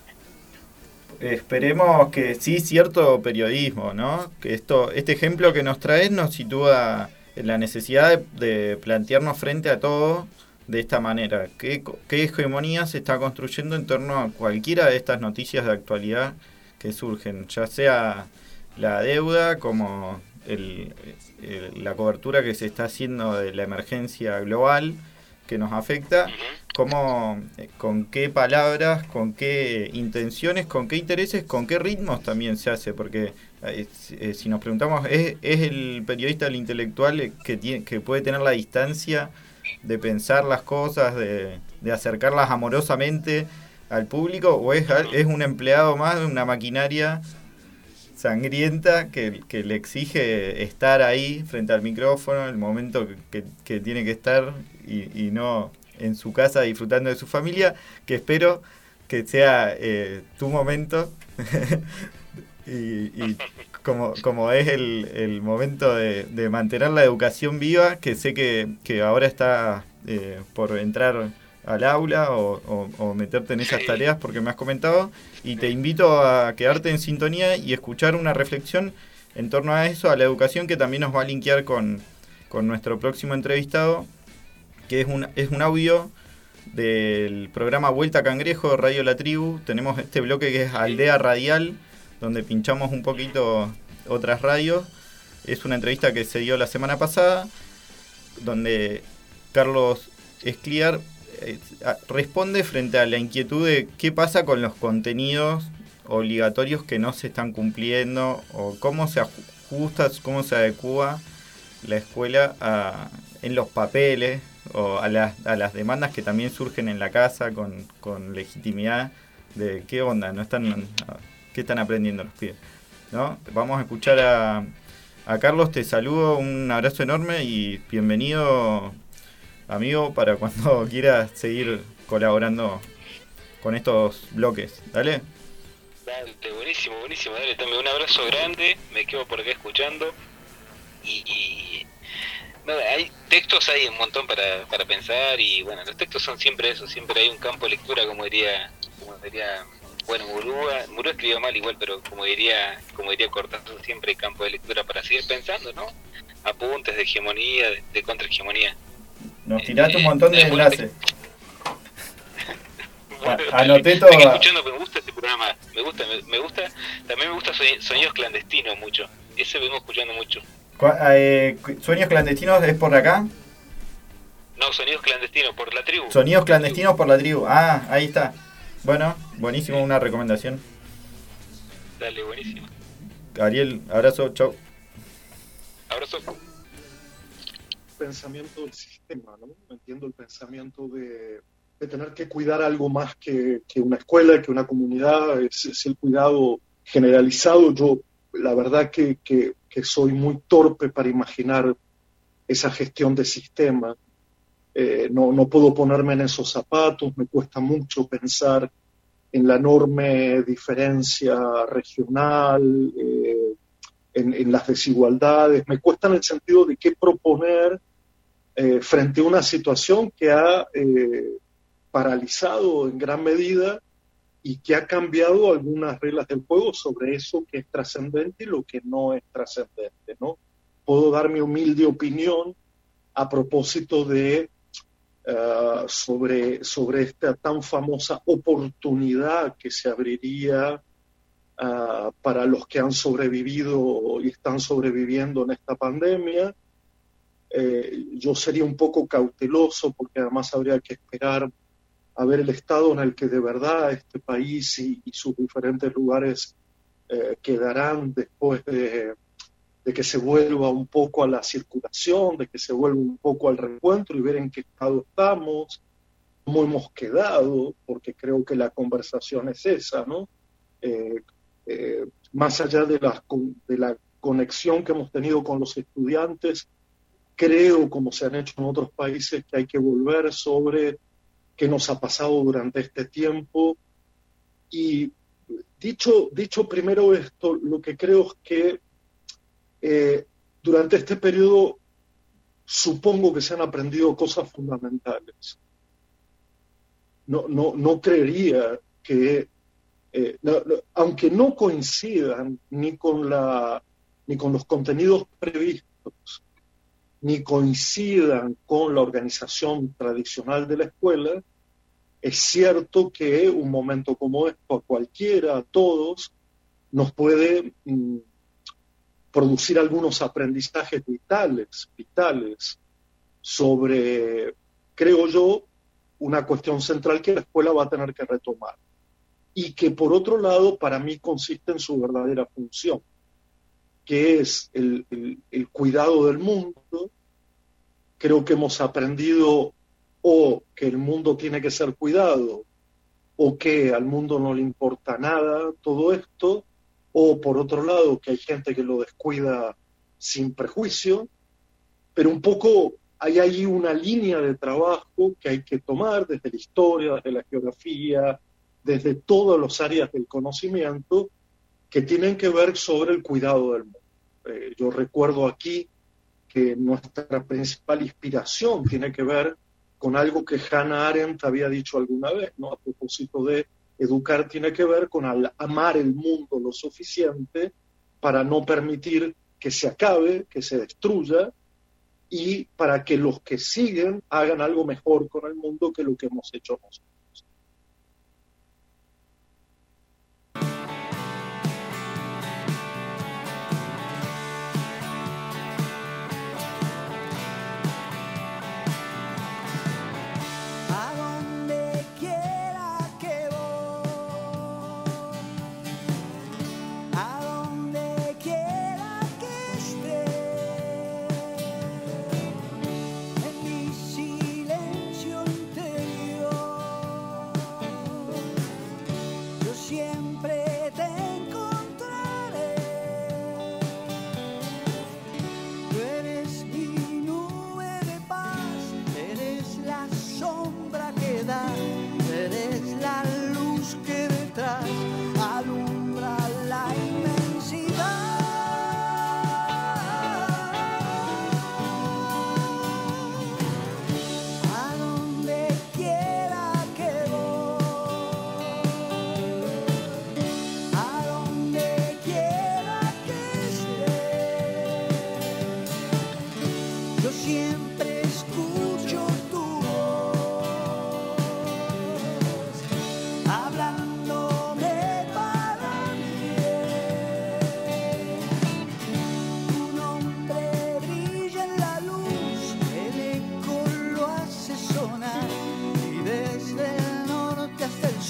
Esperemos que sí, cierto periodismo, ¿no? Que esto, este ejemplo que nos traes nos sitúa en la necesidad de, de plantearnos frente a todo de esta manera. ¿Qué, ¿Qué hegemonía se está construyendo en torno a cualquiera de estas noticias de actualidad que surgen? Ya sea la deuda, como el, el, la cobertura que se está haciendo de la emergencia global que nos afecta, como, con qué palabras, con qué intenciones, con qué intereses, con qué ritmos también se hace, porque eh, eh, si nos preguntamos, ¿es, es el periodista, el intelectual que, tiene, que puede tener la distancia de pensar las cosas, de, de acercarlas amorosamente al público, o es, es un empleado más de una maquinaria sangrienta que, que le exige estar ahí frente al micrófono el momento que, que, que tiene que estar y, y no en su casa disfrutando de su familia, que espero que sea eh, tu momento y, y como, como es el, el momento de, de mantener la educación viva, que sé que, que ahora está eh, por entrar al aula o, o, o meterte en esas tareas porque me has comentado, y te invito a quedarte en sintonía y escuchar una reflexión en torno a eso, a la educación, que también nos va a linkear con, con nuestro próximo entrevistado, que es un, es un audio del programa Vuelta Cangrejo de Radio La Tribu. Tenemos este bloque que es Aldea Radial, donde pinchamos un poquito otras radios. Es una entrevista que se dio la semana pasada, donde Carlos Escliar eh, responde frente a la inquietud de qué pasa con los contenidos obligatorios que no se están cumpliendo, o cómo se gusta cómo se adecua la escuela a, en los papeles o a las, a las demandas que también surgen en la casa con, con legitimidad de qué onda, no están, qué están aprendiendo los pibes, ¿no? Vamos a escuchar a, a Carlos, te saludo, un abrazo enorme y bienvenido, amigo, para cuando quieras seguir colaborando con estos bloques. Dale. Dale, buenísimo, buenísimo, dale, tome un abrazo grande, me quedo por acá escuchando y, y no, hay textos, hay un montón para, para pensar y bueno, los textos son siempre eso, siempre hay un campo de lectura, como diría, como diría, bueno, Murúa, Murúa escribió mal igual, pero como diría, como diría Cortázar, siempre hay campo de lectura para seguir pensando, ¿no? Apuntes de hegemonía, de, de contrahegemonía. Nos tiraste eh, un montón de eh, enlaces. Bueno, anoté todo. Estoy escuchando, me gusta este programa, me gusta, me, me gusta, también me gusta Sonidos Clandestinos mucho, ese vengo escuchando mucho. Eh, ¿Sueños Clandestinos es por acá? No, Sonidos Clandestinos, por la tribu. Sonidos Clandestinos por la tribu, ah, ahí está. Bueno, buenísimo, sí. Una recomendación. Dale, buenísimo. Ariel, abrazo, chau. Abrazo. Pensamiento del sistema, ¿no? Entiendo el pensamiento de... de tener que cuidar algo más que, que una escuela, que una comunidad, es, es el cuidado generalizado. Yo, la verdad que, que, que soy muy torpe para imaginar esa gestión de sistema. Eh, no, no puedo ponerme en esos zapatos, me cuesta mucho pensar en la enorme diferencia regional, eh, en, en las desigualdades. Me cuesta en el sentido de qué proponer eh, frente a una situación que ha... Eh, paralizado en gran medida y que ha cambiado algunas reglas del juego sobre eso que es trascendente y lo que no es trascendente, ¿no? Puedo dar mi humilde opinión a propósito de uh, sobre, sobre esta tan famosa oportunidad que se abriría uh, para los que han sobrevivido y están sobreviviendo en esta pandemia. Eh, yo sería un poco cauteloso porque además habría que esperar a ver el estado en el que de verdad este país y, y sus diferentes lugares eh, quedarán después de, de que se vuelva un poco a la circulación, de que se vuelva un poco al reencuentro y ver en qué estado estamos, cómo hemos quedado, porque creo que la conversación es esa, ¿no? Eh, eh, más allá de la, de la conexión que hemos tenido con los estudiantes, creo, como se han hecho en otros países, que hay que volver sobre qué nos ha pasado durante este tiempo. Y dicho, dicho primero esto, lo que creo es que eh, durante este periodo supongo que se han aprendido cosas fundamentales. No, no, no creería que, eh, no, no, aunque no coincidan ni con, la, ni con los contenidos previstos, ni coincidan con la organización tradicional de la escuela, es cierto que un momento como esto a cualquiera, a todos, nos puede mm, producir algunos aprendizajes vitales, vitales sobre, creo yo, una cuestión central que la escuela va a tener que retomar y que por otro lado para mí consiste en su verdadera función, que es el, el, el cuidado del mundo. Creo que hemos aprendido o que el mundo tiene que ser cuidado, o que al mundo no le importa nada todo esto, o por otro lado que hay gente que lo descuida sin prejuicio, pero un poco hay ahí una línea de trabajo que hay que tomar desde la historia, desde la geografía, desde todas las áreas del conocimiento que tienen que ver sobre el cuidado del mundo. Eh, yo recuerdo aquí que nuestra principal inspiración tiene que ver con algo que Hannah Arendt había dicho alguna vez, ¿no? A propósito de educar tiene que ver con al amar el mundo lo suficiente para no permitir que se acabe, que se destruya, y para que los que siguen hagan algo mejor con el mundo que lo que hemos hecho nosotros. A donde quiera que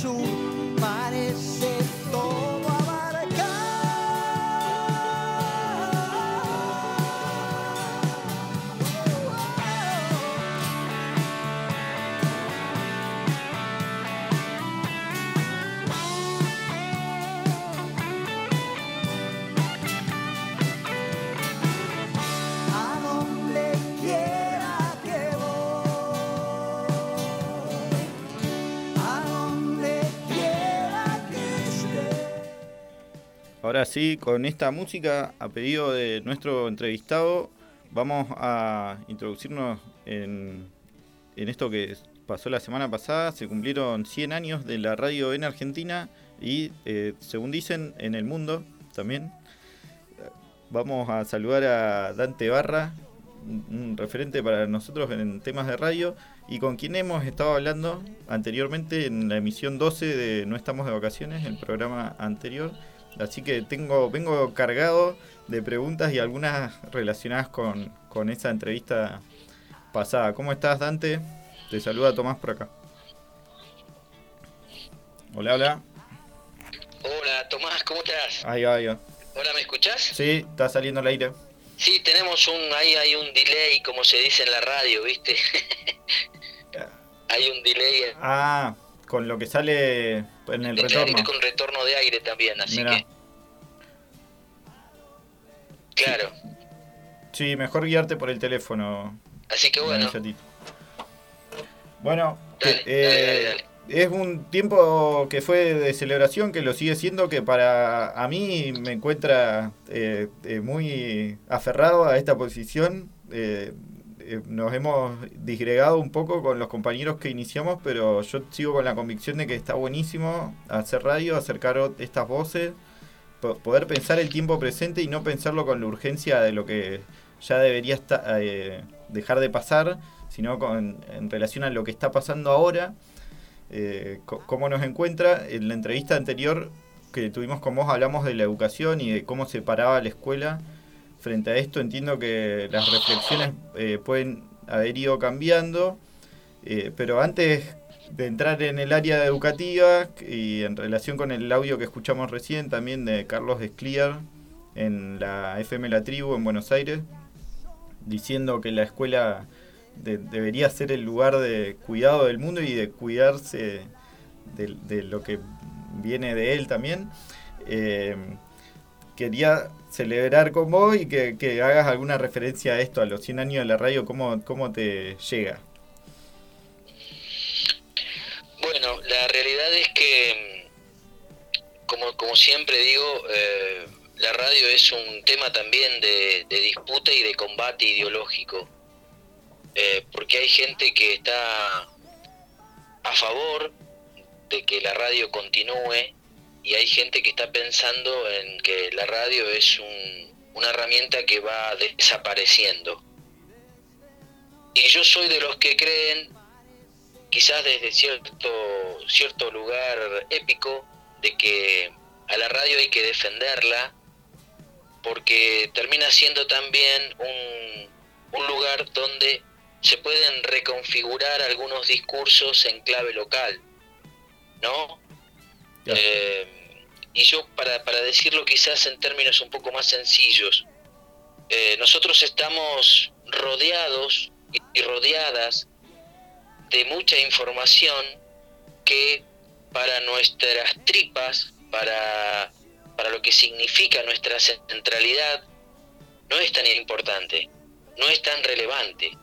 sur parece todo abarcar. A donde quiera que voy, a donde quiera que esté. Ahora sí, con esta música, a pedido de nuestro entrevistado, vamos a introducirnos en, en esto que pasó la semana pasada. Se cumplieron cien años de la radio en Argentina y, eh, según dicen, en el mundo también. Vamos a saludar a Dante Barra, un un referente para nosotros en temas de radio, y con quien hemos estado hablando anteriormente en la emisión doce de No Estamos de Vacaciones, el programa anterior. Así que tengo vengo cargado de preguntas y algunas relacionadas con, con esa entrevista pasada. ¿Cómo estás, Dante? Te saluda Tomás por acá. Hola, hola. Hola, Tomás, ¿cómo estás? Ahí va, ahí va. Hola, ¿me escuchás? Sí, está saliendo al aire. Sí, tenemos un, ahí hay un delay, como se dice en la radio, ¿viste? Hay un delay en Ah, con lo que sale en el el retorno. aire con retorno de aire también, así Mirá. que... Claro, Sí, mejor guiarte por el teléfono. así que bueno, Dani. Bueno, Dale, que, eh, dale, dale, dale. es un tiempo que fue de celebración, que lo sigue siendo, que para a mí me encuentra eh, eh, muy aferrado a esta posición. Eh, eh, nos hemos disgregado un poco con los compañeros que iniciamos, pero yo sigo con la convicción de que está buenísimo hacer radio, acercar o- estas voces, po- poder pensar el tiempo presente y no pensarlo con la urgencia de lo que ya debería esta- eh, dejar de pasar, sino con, en relación a lo que está pasando ahora. Eh, co- cómo nos encuentra. En la entrevista anterior que tuvimos con vos hablamos de la educación y de cómo se paraba la escuela frente a esto. Entiendo que las reflexiones eh, pueden haber ido cambiando, eh, pero antes de entrar en el área educativa y en relación con el audio que escuchamos recién también de Carlos Descliar en la F M La Tribu en Buenos Aires, diciendo que la escuela de- debería ser el lugar de cuidado del mundo y de cuidarse de, de lo que viene de él también. Eh, quería celebrar con vos y que, que hagas alguna referencia a esto, a los cien años de la radio, cómo, cómo te llega. bueno, la realidad es que, mm, como, como siempre digo, eh, la radio es un tema también de, de disputa y de combate ideológico. Eh, porque hay gente que está a favor de que la radio continúe y hay gente que está pensando en que la radio es un, una herramienta que va desapareciendo. Y yo soy de los que creen, quizás desde cierto, cierto lugar épico, de que a la radio hay que defenderla porque termina siendo también un, un lugar donde se pueden reconfigurar algunos discursos en clave local, ¿no? Ya. Eh, y yo, para, para decirlo quizás en términos un poco más sencillos, eh, nosotros estamos rodeados y, y rodeadas de mucha información que para nuestras tripas, para, para lo que significa nuestra centralidad, no es tan importante, no es tan relevante.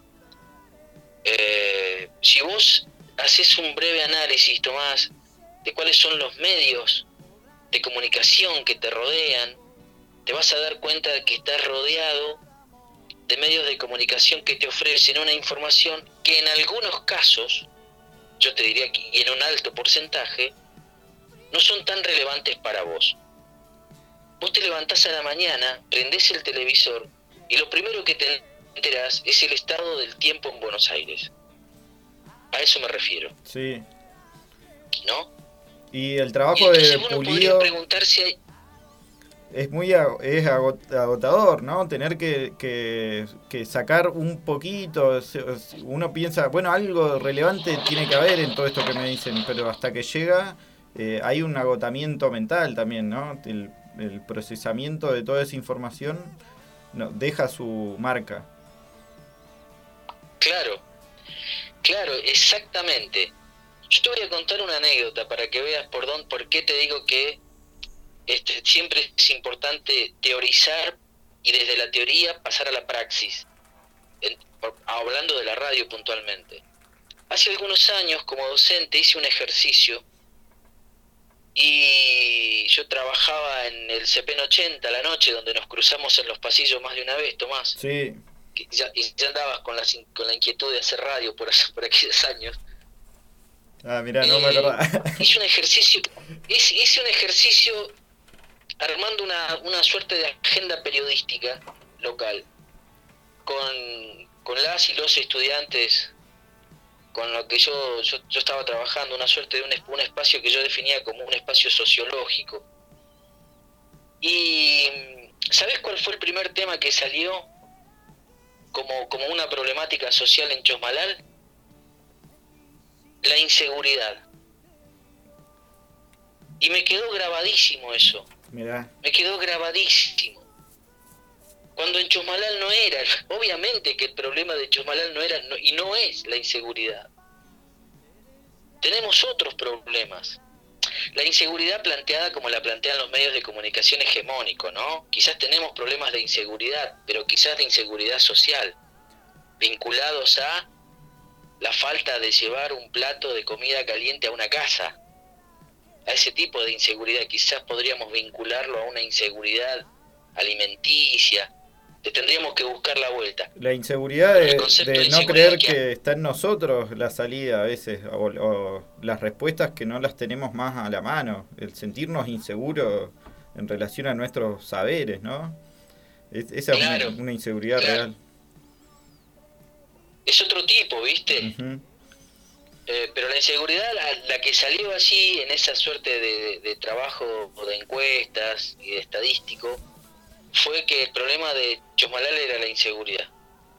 Eh, si vos haces un breve análisis, Tomás, de cuáles son los medios de comunicación que te rodean, te vas a dar cuenta de que estás rodeado de medios de comunicación que te ofrecen una información que en algunos casos, yo te diría que y en un alto porcentaje, no son tan relevantes para vos. Vos te levantás a la mañana, prendés el televisor y lo primero que te enterás es el estado del tiempo en Buenos Aires. A eso me refiero, Sí. ¿no? Y el Y trabajo entonces de uno podría Pulido. preguntar si hay... es muy ag- es agot- agotador, ¿no? Tener que, que, que sacar un poquito. se- se- Uno piensa, bueno, algo relevante tiene que haber en todo esto que me dicen, pero hasta que llega eh, hay un agotamiento mental también, ¿no? El, el procesamiento de toda esa información no, deja su marca. Claro, claro, exactamente. Yo te voy a contar una anécdota para que veas por dónde, por qué te digo que este, siempre es importante teorizar y desde la teoría pasar a la praxis, en- por- hablando de la radio puntualmente. Hace algunos años como docente hice un ejercicio y yo trabajaba en el C P N ochenta a la noche, donde nos cruzamos en los pasillos más de una vez, Tomás. Sí, Que ya, y ya andabas con la, sin- con la inquietud de hacer radio por, hace- por aquellos años. ah, mirá, no me Eh, acordaba. hice un ejercicio, hice, hice un ejercicio armando una, una suerte de agenda periodística local con, con las y los estudiantes con lo que yo, yo, yo estaba trabajando, una suerte de un, es- un espacio que yo definía como un espacio sociológico. Y ¿sabés cuál fue el primer tema que salió como, como una problemática social en Chosmalal? La inseguridad. Y me quedó grabadísimo eso, Mirá, me quedó grabadísimo. Cuando en Chosmalal no era, obviamente que el problema de Chosmalal no era no- y no es la inseguridad. Tenemos otros problemas. La inseguridad planteada como la plantean los medios de comunicación hegemónicos, ¿no? Quizás tenemos problemas de inseguridad, pero quizás de inseguridad social, vinculados a la falta de llevar un plato de comida caliente a una casa. A ese tipo de inseguridad quizás podríamos vincularlo a una inseguridad alimenticia. Le tendríamos que buscar la vuelta. la inseguridad de, El concepto de de no inseguridad creer que- que está en nosotros la salida a veces, o, o las respuestas que no las tenemos más a la mano, el sentirnos inseguros en relación a nuestros saberes, ¿no? Es- esa Claro, es una, una inseguridad claro. real. Es otro tipo, ¿viste? Ujú. Eh, pero la inseguridad, la, la que salió allí en esa suerte de, de, de trabajo o de encuestas y de estadístico, fue que el problema de Chosmalal era la inseguridad.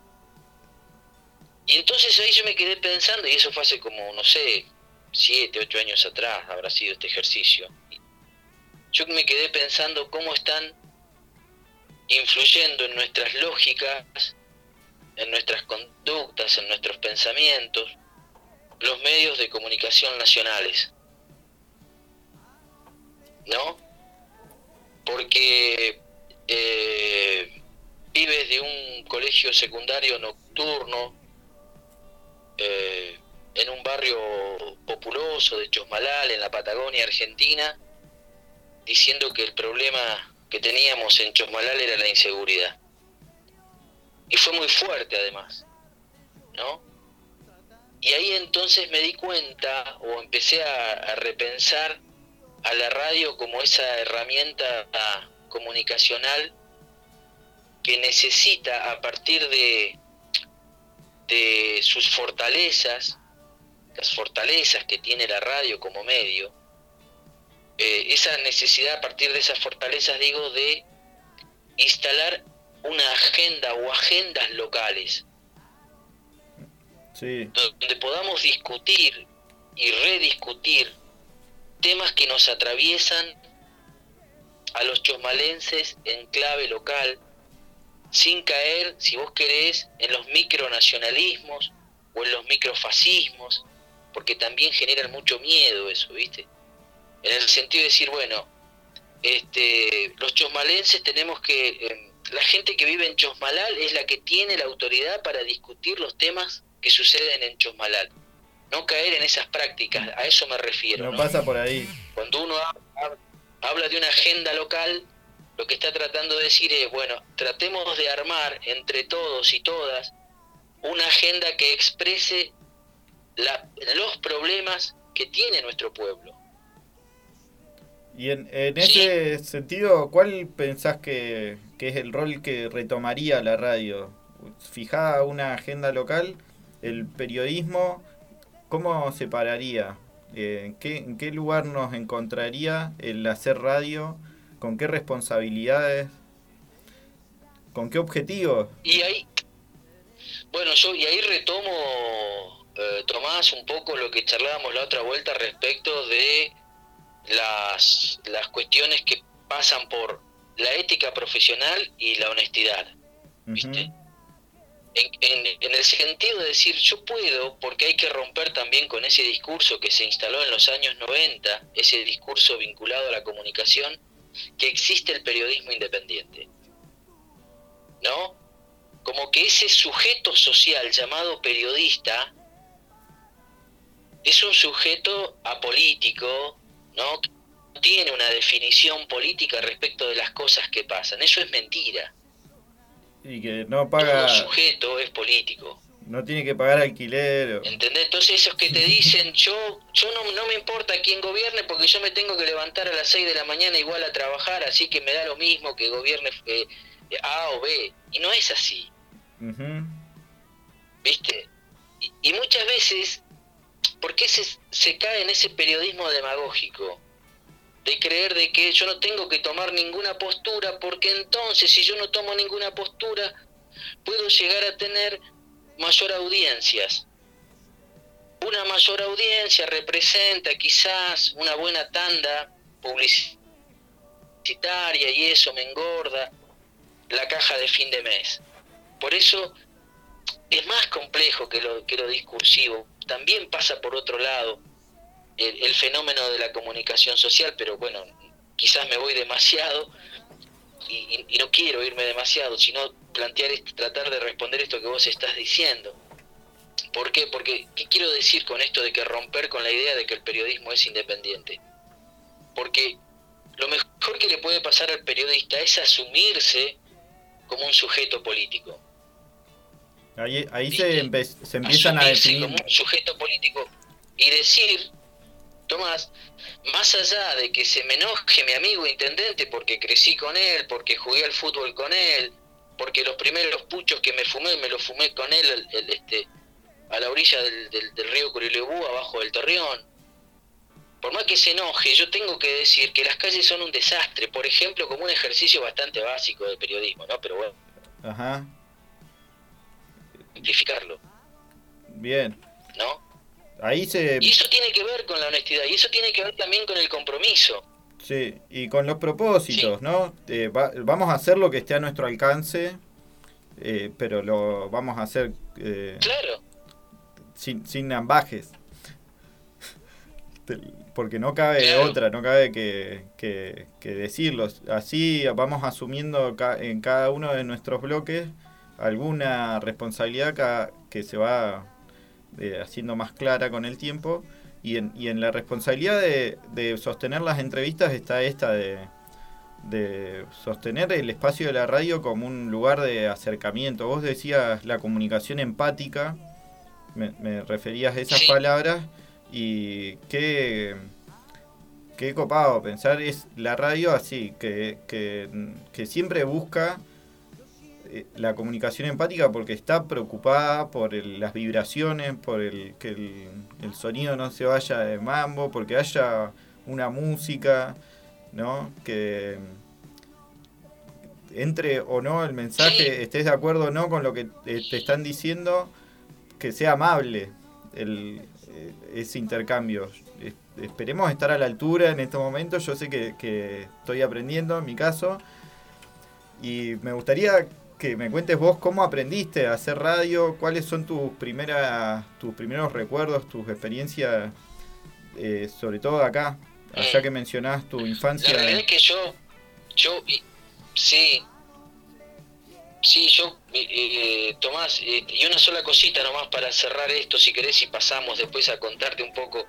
Y entonces ahí yo me quedé pensando, y eso fue hace como, no sé, siete, ocho años atrás habrá sido este ejercicio. Yo me quedé pensando cómo están influyendo en nuestras lógicas, en nuestras conductas, en nuestros pensamientos, los medios de comunicación nacionales, ¿no? Porque eh, pibes de un colegio secundario nocturno eh, en un barrio populoso de Chosmalal, en la Patagonia Argentina, diciendo que el problema que teníamos en Chosmalal era la inseguridad. Y fue muy fuerte además, ¿no? Y ahí entonces me di cuenta, o empecé a, a repensar a la radio como esa herramienta comunicacional que necesita, a partir de, de sus fortalezas, las fortalezas que tiene la radio como medio, eh, esa necesidad, a partir de esas fortalezas, digo, de instalar una agenda o agendas locales, Sí, donde podamos discutir y rediscutir temas que nos atraviesan a los chosmalenses en clave local, sin caer, si vos querés, en los micronacionalismos o en los microfascismos, porque también generan mucho miedo eso, ¿viste? En el sentido de decir, bueno, este, los chosmalenses tenemos que... Eh, la gente que vive en Chosmalal es la que tiene la autoridad para discutir los temas que suceden en Chosmalal. No caer en esas prácticas, a eso me refiero, no ¿no? pasa por ahí. Cuando uno habla, habla de una agenda local, lo que está tratando de decir es, bueno, tratemos de armar entre todos y todas una agenda que exprese la, los problemas que tiene nuestro pueblo. Y en, en Sí. ese sentido, ¿cuál pensás que, que es el rol que retomaría la radio? Fijada una agenda local, el periodismo, ¿cómo se pararía? Eh, ¿en, qué, ¿En qué lugar nos encontraría el hacer radio con qué responsabilidades, con qué objetivos. Y ahí, bueno, yo y ahí retomo, eh, Tomás, un poco lo que charlábamos la otra vuelta respecto de las, las cuestiones que pasan por la ética profesional y la honestidad, ¿viste? Uh-huh. En, en, en el sentido de decir, yo puedo, porque hay que romper también con ese discurso que se instaló en los años noventa, ese discurso vinculado a la comunicación, que existe el periodismo independiente, ¿no? Como que ese sujeto social llamado periodista es un sujeto apolítico, ¿no? Que no tiene una definición política respecto de las cosas que pasan. Eso es mentira. Y que no paga... Todo sujeto es político. No tiene que pagar alquiler. ¿Entendés? Entonces esos que te dicen, yo yo no, no me importa quién gobierne porque yo me tengo que levantar a las seis de la mañana igual a trabajar, así que me da lo mismo que gobierne eh, A o B. Y no es así. Uh-huh. ¿Viste? Y, y muchas veces, ¿por qué se, se cae en ese periodismo demagógico? De creer de que yo no tengo que tomar ninguna postura, porque entonces si yo no tomo ninguna postura puedo llegar a tener mayor audiencias. Una mayor audiencia representa quizás una buena tanda publicitaria y eso me engorda la caja de fin de mes. Por eso es más complejo que lo, que lo discursivo. También pasa por otro lado el, el fenómeno de la comunicación social, pero bueno, quizás me voy demasiado y, y, y no quiero irme demasiado, sino plantear esto, tratar de responder esto que vos estás diciendo. ¿Por qué? Porque, ¿qué quiero decir con esto de que romper con la idea de que el periodismo es independiente? Porque lo mejor que le puede pasar al periodista es asumirse como un sujeto político. Ahí, ahí se, empe se empiezan asumirse a definir como un sujeto político y decir, Tomás, más allá de que se me enoje mi amigo intendente porque crecí con él, porque jugué al fútbol con él, porque los primeros puchos que me fumé, me los fumé con él el, el, este, a la orilla del, del, del río Curilebú, abajo del Torreón. Por más que se enoje, yo tengo que decir que las calles son un desastre, por ejemplo, como un ejercicio bastante básico de periodismo, ¿no? Pero bueno. Ajá. Simplificarlo. Bien. ¿No? Ahí se... Y eso tiene que ver con la honestidad, y eso tiene que ver también con el compromiso. Sí, y con los propósitos, sí. ¿No? Eh, va, vamos a hacer lo que esté a nuestro alcance, eh, pero lo vamos a hacer... Eh, claro. Sin, sin ambajes. Porque no cabe claro. otra, no cabe que, que, que decirlo. Así vamos asumiendo ca en cada uno de nuestros bloques alguna responsabilidad que se va eh, haciendo más clara con el tiempo. Y en, y en la responsabilidad de, de sostener las entrevistas está esta de, de sostener el espacio de la radio como un lugar de acercamiento. Vos decías la comunicación empática, me, me referías a esas sí. palabras, y qué, qué copado pensar es la radio así, que, que, que siempre busca la comunicación empática porque está preocupada por el, las vibraciones, por el que el, el sonido no se vaya de mambo, porque haya una música, ¿no? Que entre o no el mensaje, estés de acuerdo o no con lo que te están diciendo, que sea amable el, ese intercambio. Esperemos estar a la altura en estos momentos. Yo sé que, que estoy aprendiendo en mi caso y me gustaría que me cuentes vos cómo aprendiste a hacer radio, cuáles son tus primeras, tus primeros recuerdos, tus experiencias, eh, sobre todo acá, allá que mencionás tu infancia. La realidad es que yo, yo, sí, sí, yo, eh, Tomás, eh, y una sola cosita nomás para cerrar esto, si querés, y pasamos después a contarte un poco.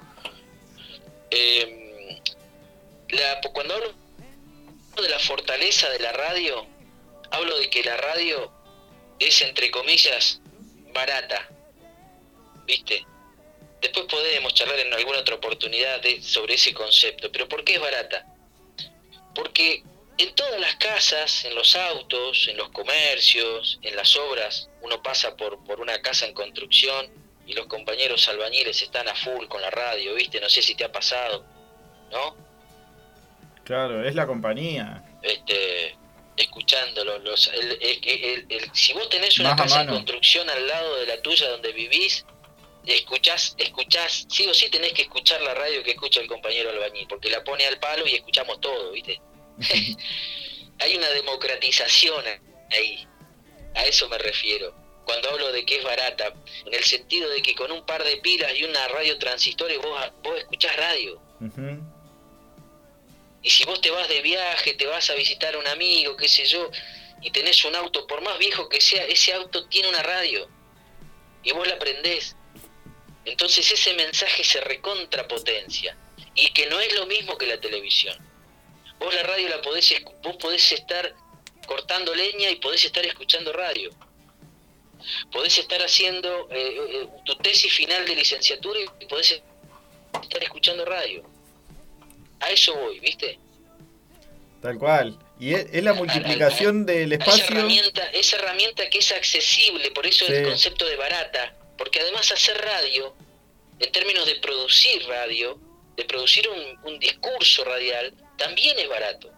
Eh, la, cuando hablo de la fortaleza de la radio, hablo de que la radio es, entre comillas, barata, ¿viste? Después podemos charlar en alguna otra oportunidad de, sobre ese concepto. ¿Pero por qué es barata? Porque en todas las casas, en los autos, en los comercios, en las obras, uno pasa por, por una casa en construcción y los compañeros albañiles están a full con la radio, ¿viste? No sé si te ha pasado, ¿no? Claro, es la compañía. Este, escuchando los, los el, el, el, el, si vos tenés una Más a casa en mano. construcción al lado de la tuya donde vivís, escuchás, escuchás, sí o sí tenés que escuchar la radio que escucha el compañero albañil, porque la pone al palo y escuchamos todo, ¿viste? Hay una democratización ahí, a eso me refiero. Cuando hablo de que es barata, en el sentido de que con un par de pilas y una radio transistor vos, vos escuchás radio. Uh-huh. Y si vos te vas de viaje, te vas a visitar a un amigo, qué sé yo, y tenés un auto, por más viejo que sea, ese auto tiene una radio. Y vos la prendés. Entonces ese mensaje se recontrapotencia. Y que no es lo mismo que la televisión. Vos la radio la podés, vos podés estar cortando leña y podés estar escuchando radio. Podés estar haciendo eh, eh, tu tesis final de licenciatura y podés estar escuchando radio. A eso voy, ¿viste? Tal cual. Y es, es la multiplicación a, a, a, del a espacio. Esa herramienta, esa herramienta que es accesible, por eso sí. El concepto de barata. Porque además hacer radio, en términos de producir radio, de producir un, un discurso radial, también es barato.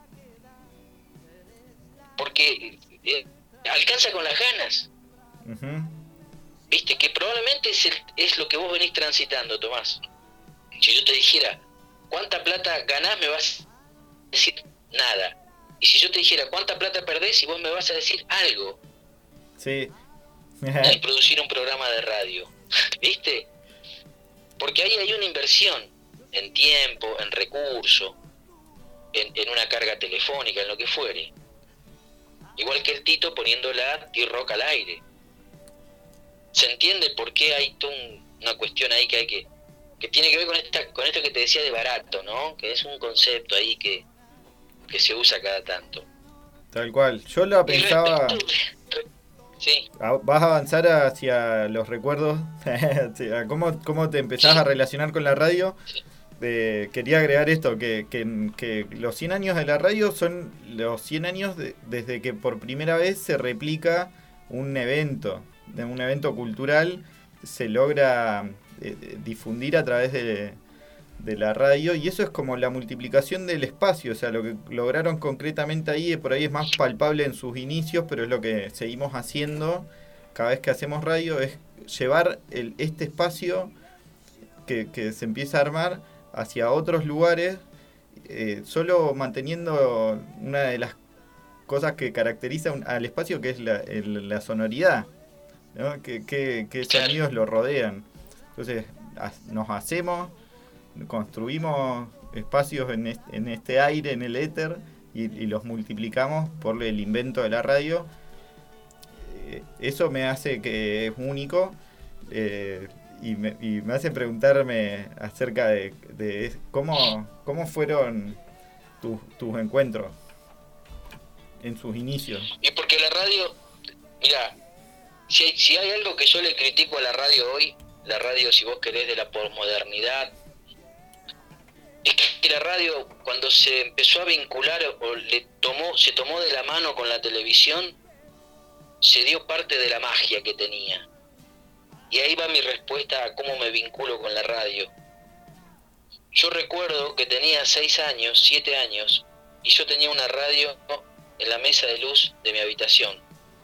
Porque eh, alcanza con las ganas. Uh-huh. Viste, que probablemente es, el, es lo que vos venís transitando, Tomás. Si yo te dijera, ¿cuánta plata ganás? Me vas a decir nada. Y si yo te dijera, ¿cuánta plata perdés? Y vos me vas a decir algo. Sí. Al producir un programa de radio. ¿Viste? Porque ahí hay una inversión en tiempo, en recurso, en, en una carga telefónica, en lo que fuere. Igual que el Tito poniendo la T-Rock al aire. ¿Se entiende por qué hay un, una cuestión ahí que hay que que tiene que ver con esta con esto que te decía de barato, ¿no? Que es un concepto ahí que, que se usa cada tanto. Tal cual. Yo lo pensaba... Sí. Vas a avanzar hacia los recuerdos, ¿Cómo, cómo te empezás sí. a relacionar con la radio. Sí. De, quería agregar esto, que, que, que los cien años de la radio son los cien años de, desde que por primera vez se replica un evento, de un evento cultural, se logra eh, difundir a través de, de la radio, y eso es como la multiplicación del espacio. O sea, lo que lograron concretamente ahí, por ahí es más palpable en sus inicios, pero es lo que seguimos haciendo cada vez que hacemos radio, es llevar el, este espacio que, que se empieza a armar hacia otros lugares, eh, solo manteniendo una de las cosas que caracteriza un, al espacio, que es la, el, la sonoridad, ¿no? Que, que, que sonidos lo rodean. Entonces nos hacemos, construimos espacios en este, en este aire, en el éter, y, y los multiplicamos por el invento de la radio. Eh, eso me hace que es único, eh, y, me, y me hace preguntarme acerca de, de cómo, cómo fueron tus, tus encuentros en sus inicios. Y porque la radio, mira, si hay, si hay algo que yo le critico a la radio hoy, la radio, si vos querés, de la posmodernidad, es que la radio, cuando se empezó a vincular o le tomó, se tomó de la mano con la televisión, se dio parte de la magia que tenía. Y ahí va mi respuesta a cómo me vinculo con la radio. Yo recuerdo que tenía seis años, siete años, y yo tenía una radio en la mesa de luz de mi habitación.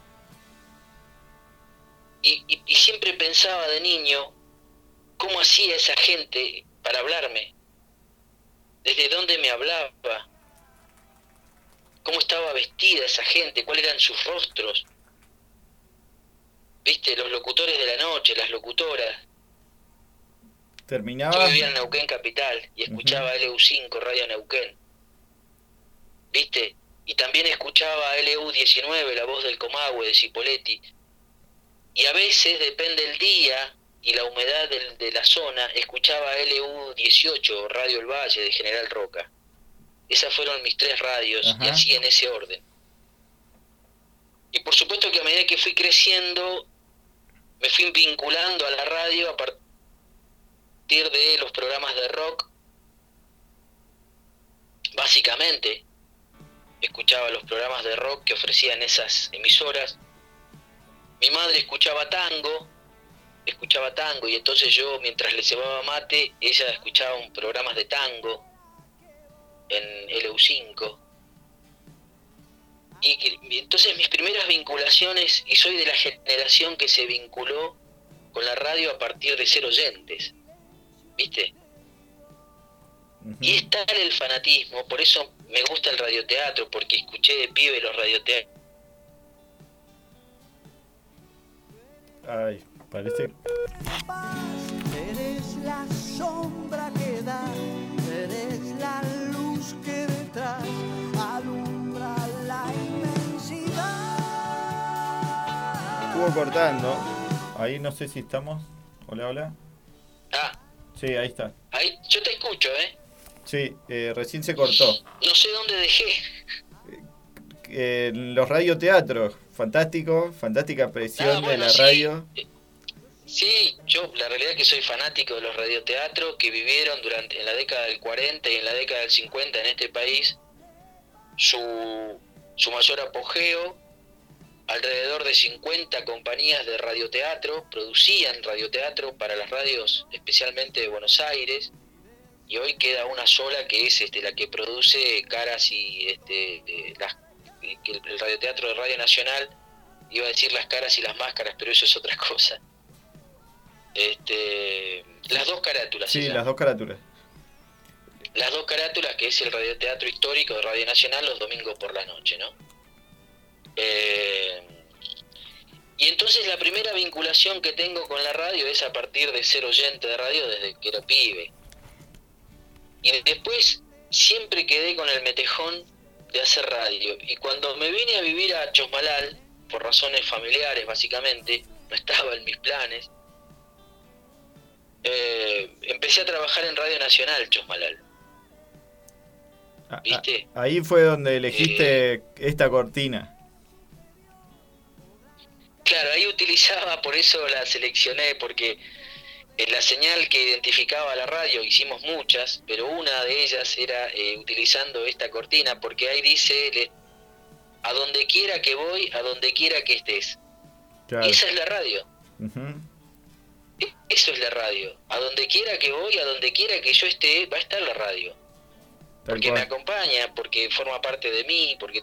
Y, y, y siempre pensaba de niño, ¿cómo hacía esa gente para hablarme? ¿Desde dónde me hablaba? ¿Cómo estaba vestida esa gente? ¿Cuáles eran sus rostros? ¿Viste? Los locutores de la noche, las locutoras. Terminaba. Yo vivía en Neuquén Capital y escuchaba uh-huh. L U cinco, Radio Neuquén. ¿Viste? Y también escuchaba L U diecinueve, La Voz del Comahue, de Cipoletti. Y a veces, depende del día y la humedad del, de la zona, escuchaba L U dieciocho, Radio El Valle, de General Roca. Esas fueron mis tres radios, uh-huh. y así en ese orden. Y por supuesto que a medida que fui creciendo, me fui vinculando a la radio a partir de los programas de rock. Básicamente, escuchaba los programas de rock que ofrecían esas emisoras. Mi madre escuchaba tango, escuchaba tango, y entonces yo, mientras le cebaba mate, ella escuchaba un programas de tango. en L U cinco. Y, y entonces mis primeras vinculaciones, y soy de la generación que se vinculó con la radio a partir de ser oyentes, ¿viste? Uh-huh. Y es tal el fanatismo, por eso me gusta el radioteatro, porque escuché de pibe los radioteatros. Ay, parece... Eres la sombra que da, eres la luz que detrás alumbra la inmensidad. Estuvo cortando. Ahí no sé si estamos. Hola, hola. Ah. Sí, ahí está. Ahí, yo te escucho, ¿eh? Sí, eh, recién se cortó. No sé dónde dejé. Eh, los radioteatros. Fantástico, fantástica presión ah, bueno, de la sí. radio. Sí, yo la realidad es que soy fanático de los radioteatros que vivieron durante en la década del cuarenta y en la década del cincuenta en este país su, su mayor apogeo. Alrededor de cincuenta compañías de radioteatro producían radioteatro para las radios, especialmente de Buenos Aires, y hoy queda una sola que es este, la que produce Caras y este, eh, las, que el, el radioteatro de Radio Nacional, iba a decir Las Caras y las Máscaras, pero eso es otra cosa. Este, las dos carátulas. Sí, las dos carátulas. Las dos carátulas, que es el radioteatro histórico de Radio Nacional los domingos por la noche, ¿no? Eh, y entonces la primera vinculación que tengo con la radio es a partir de ser oyente de radio desde que era pibe. Y después siempre quedé con el metejón de hacer radio. Y cuando me vine a vivir a Chosmalal, por razones familiares básicamente, no estaba en mis planes, eh, empecé a trabajar en Radio Nacional Chosmalal. ¿Viste? Ahí fue donde elegiste eh, esta cortina. Claro, ahí utilizaba, por eso la seleccioné, porque en la señal que identificaba la radio, hicimos muchas, pero una de ellas era eh, utilizando esta cortina, porque ahí dice, le, a donde quiera que voy, a donde quiera que estés. Claro. Y esa es la radio. Uh-huh. Eso es la radio. A donde quiera que voy, a donde quiera que yo esté, va a estar la radio. Tal porque cual. Me acompaña, porque forma parte de mí, porque...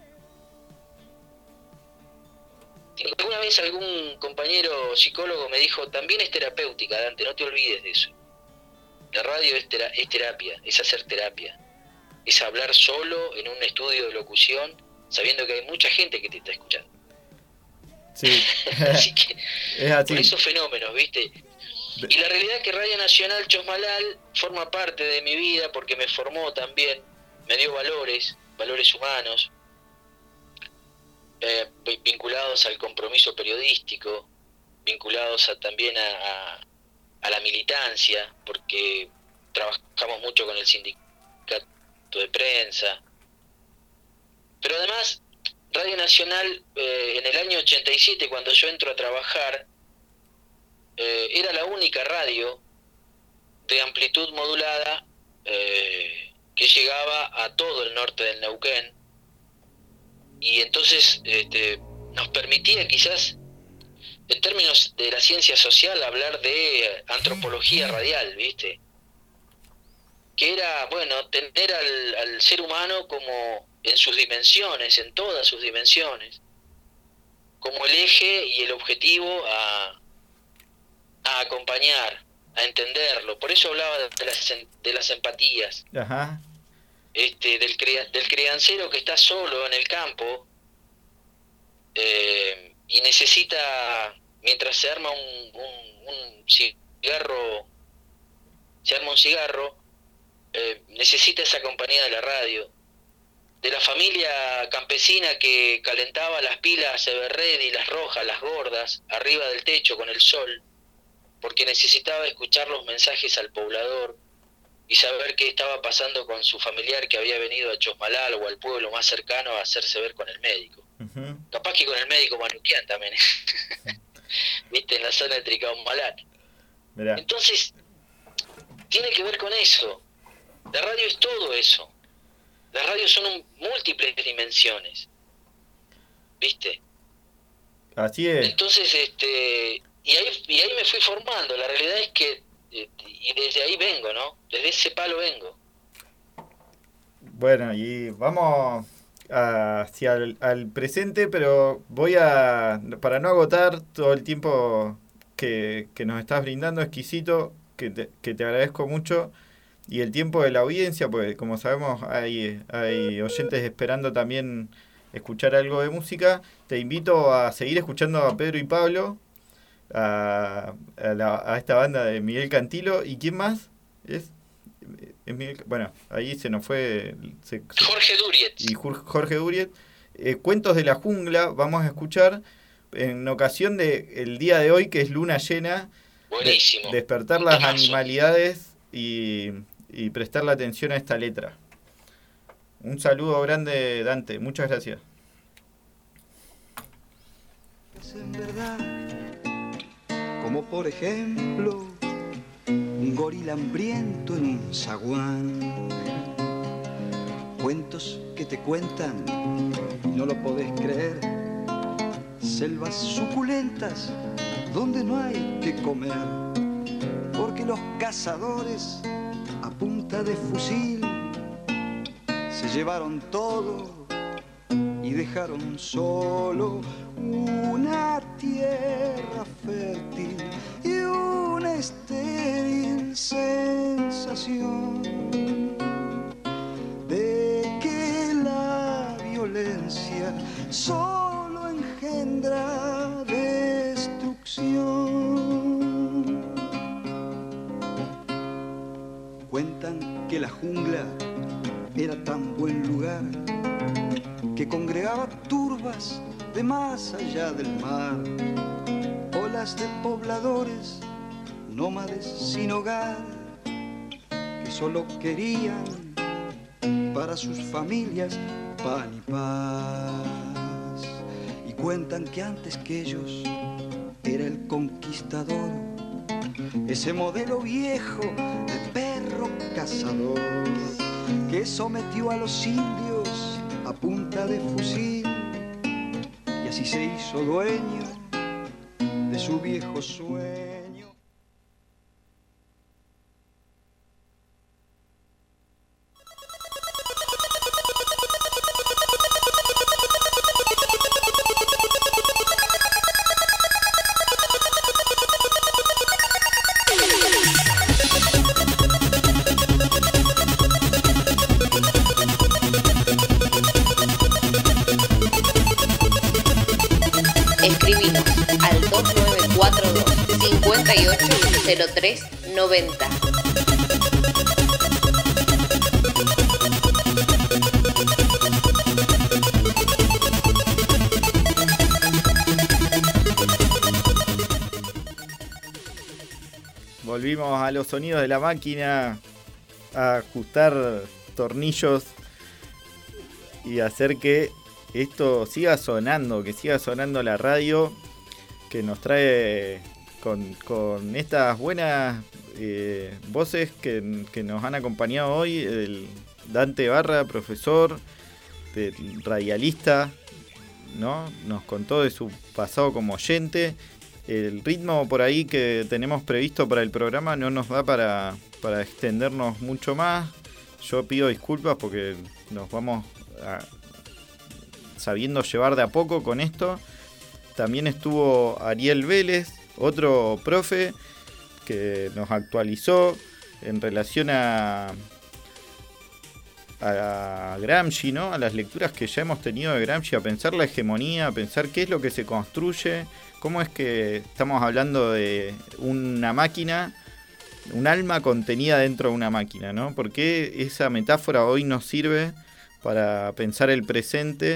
Alguna vez algún compañero psicólogo me dijo, también es terapéutica, Dante, no te olvides de eso. La radio es, tera- es terapia, es hacer terapia. Es hablar solo en un estudio de locución, sabiendo que hay mucha gente que te está escuchando. Sí. Así que, es así. Por esos fenómenos, ¿viste? Y la realidad es que Radio Nacional Chosmalal forma parte de mi vida porque me formó también, me dio valores, valores humanos, eh, vinculados al compromiso periodístico, vinculados a, también a, a, a la militancia, porque trabajamos mucho con el sindicato de prensa. Pero además, Radio Nacional, eh, en el año ochenta y siete, cuando yo entro a trabajar, eh, era la única radio de amplitud modulada eh, que llegaba a todo el norte del Neuquén, y entonces este, nos permitía quizás, en términos de la ciencia social, hablar de antropología radial, ¿viste? Que era, bueno, tener al, al ser humano como en sus dimensiones, en todas sus dimensiones, como el eje y el objetivo a, a acompañar, a entenderlo. Por eso hablaba de las, de las empatías. Ajá. Este, del, cria, del criancero que está solo en el campo eh, y necesita, mientras se arma un, un, un cigarro, se arma un cigarro, eh, necesita esa compañía de la radio. De la familia campesina que calentaba las pilas Everready, las rojas, las gordas, arriba del techo con el sol, porque necesitaba escuchar los mensajes al poblador y saber qué estaba pasando con su familiar que había venido a Chosmalal o al pueblo más cercano a hacerse ver con el médico. Uh-huh. Capaz que con el médico Manuquian también, viste, en la zona de Tricaumalal. Entonces, tiene que ver con eso. La radio es todo eso. Las radios son un, múltiples dimensiones, ¿viste? Así es. Entonces, este, y ahí, y ahí me fui formando. La realidad es que, y desde ahí vengo, ¿no? Desde ese palo vengo. Bueno, y vamos hacia el al presente, pero voy a, para no agotar todo el tiempo que, que nos estás brindando, exquisito, que te, que te agradezco mucho, y el tiempo de la audiencia, pues como sabemos hay, hay oyentes esperando también escuchar algo de música. Te invito a seguir escuchando a Pedro y Pablo, a, a, la, a esta banda de Miguel Cantilo. ¿Y quién más es? es Miguel, bueno, ahí se nos fue se, se, Jorge Duriet. Y Jorge Duriet. Eh, Cuentos de la Jungla vamos a escuchar en ocasión de el día de hoy, que es luna llena. Buenísimo. De, despertar las Temazo. animalidades y, y prestar la atención a esta letra. Un saludo grande, Dante. Muchas gracias. Es en verdad, como por ejemplo, un gorila hambriento en un zaguán. Cuentos que te cuentan y no lo podés creer. Selvas suculentas donde no hay que comer, porque los cazadores a punta de fusil se llevaron todo y dejaron solo una tierra fértil y una estéril sensación de que la violencia solo engendra destrucción. Cuentan que la jungla era tan buen lugar que congregaba turbas de más allá del mar, olas de pobladores, nómades sin hogar, que solo querían para sus familias pan y paz. Y cuentan que antes que ellos era el conquistador, ese modelo viejo de perro cazador, que sometió a los indios a punta de fusil y así se hizo dueño de su viejo sueño. Escribinos al dos nueve cuatro dos, cinco ocho cero tres nueve cero. Volvimos a los sonidos de la máquina, a ajustar tornillos y hacer que esto siga sonando, que siga sonando la radio, que nos trae con, con estas buenas eh, voces que, que nos han acompañado hoy, el Dante Barra, profesor, del radialista, ¿no? Nos contó de su pasado como oyente. El ritmo por ahí que tenemos previsto para el programa no nos da para, para extendernos mucho más. Yo pido disculpas porque nos vamos a, sabiendo llevar de a poco con esto. También estuvo Ariel Vélez, otro profe que nos actualizó en relación a, a Gramsci, ¿no? A las lecturas que ya hemos tenido de Gramsci, a pensar la hegemonía, a pensar qué es lo que se construye, cómo es que estamos hablando de una máquina, un alma contenida dentro de una máquina, ¿no? ¿Por qué esa metáfora hoy nos sirve para pensar el presente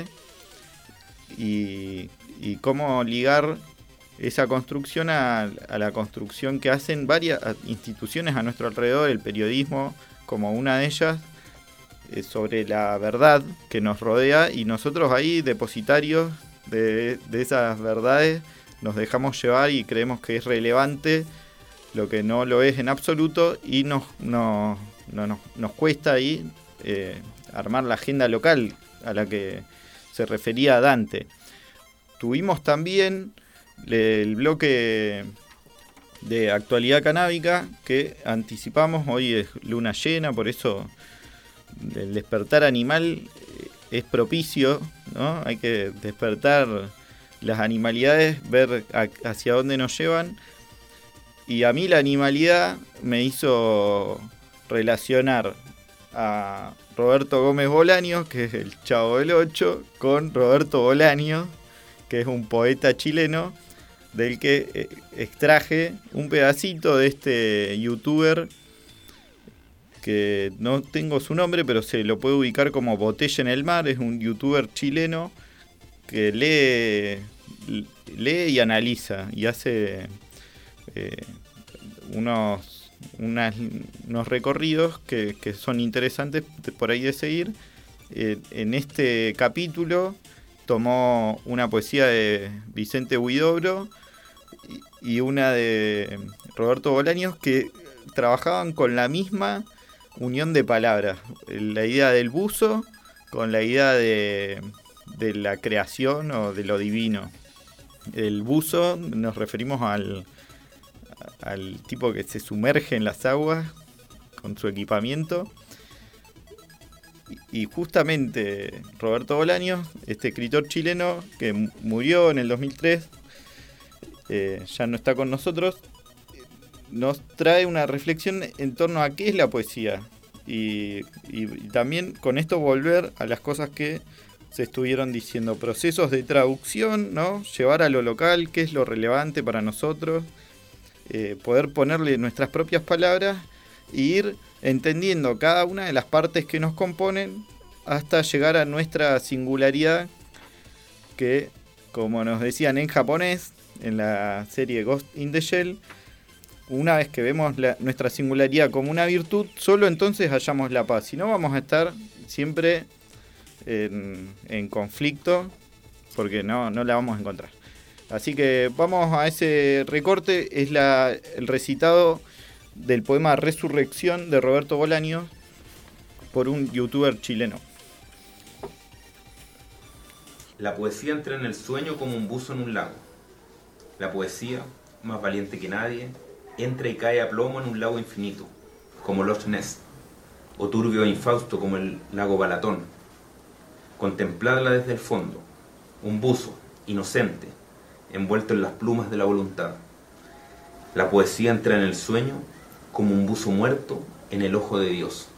y, y cómo ligar esa construcción a, a la construcción que hacen varias instituciones a nuestro alrededor, el periodismo como una de ellas, eh, sobre la verdad que nos rodea, y nosotros ahí, depositarios de, de esas verdades, nos dejamos llevar y creemos que es relevante lo que no lo es en absoluto, y nos, nos, no, nos, nos cuesta ahí eh, armar la agenda local a la que se refería Dante. Tuvimos también el bloque de actualidad canábica que anticipamos. Hoy es luna llena, por eso el despertar animal es propicio, ¿no? Hay que despertar las animalidades, ver a, hacia dónde nos llevan. Y a mí la animalidad me hizo relacionar a Roberto Gómez Bolaños, que es el Chavo del Ocho, con Roberto Bolaños, que es un poeta chileno, del que eh, extraje un pedacito de este youtuber, que no tengo su nombre, pero se lo puede ubicar como Botella en el Mar. Es un youtuber chileno que lee, lee y analiza, y hace eh, unos, unas, unos recorridos que, que son interesantes por ahí de seguir. Eh, en este capítulo tomó una poesía de Vicente Huidobro y una de Roberto Bolaños, que trabajaban con la misma unión de palabras. La idea del buzo con la idea de, de la creación o de lo divino. El buzo nos referimos al, al tipo que se sumerge en las aguas con su equipamiento. Y justamente Roberto Bolaños, este escritor chileno que murió en el dos mil tres, eh, ya no está con nosotros, nos trae una reflexión en torno a qué es la poesía. Y, y, y también con esto volver a las cosas que se estuvieron diciendo. Procesos de traducción, ¿no? Llevar a lo local, qué es lo relevante para nosotros. Eh, poder ponerle nuestras propias palabras e ir entendiendo cada una de las partes que nos componen hasta llegar a nuestra singularidad, que, como nos decían en japonés, en la serie Ghost in the Shell, una vez que vemos la, nuestra singularidad como una virtud, solo entonces hallamos la paz. Si no, vamos a estar siempre en, en conflicto, porque no, no la vamos a encontrar. Así que vamos a ese recorte. Es la, el recitado del poema Resurrección de Roberto Bolaños por un youtuber chileno. La poesía entra en el sueño como un buzo en un lago. La poesía, más valiente que nadie, entra y cae a plomo en un lago infinito, como Loch Ness, o turbio e infausto como el lago Balatón. Contempladla desde el fondo, un buzo, inocente, envuelto en las plumas de la voluntad. La poesía entra en el sueño como un buzo muerto en el ojo de Dios.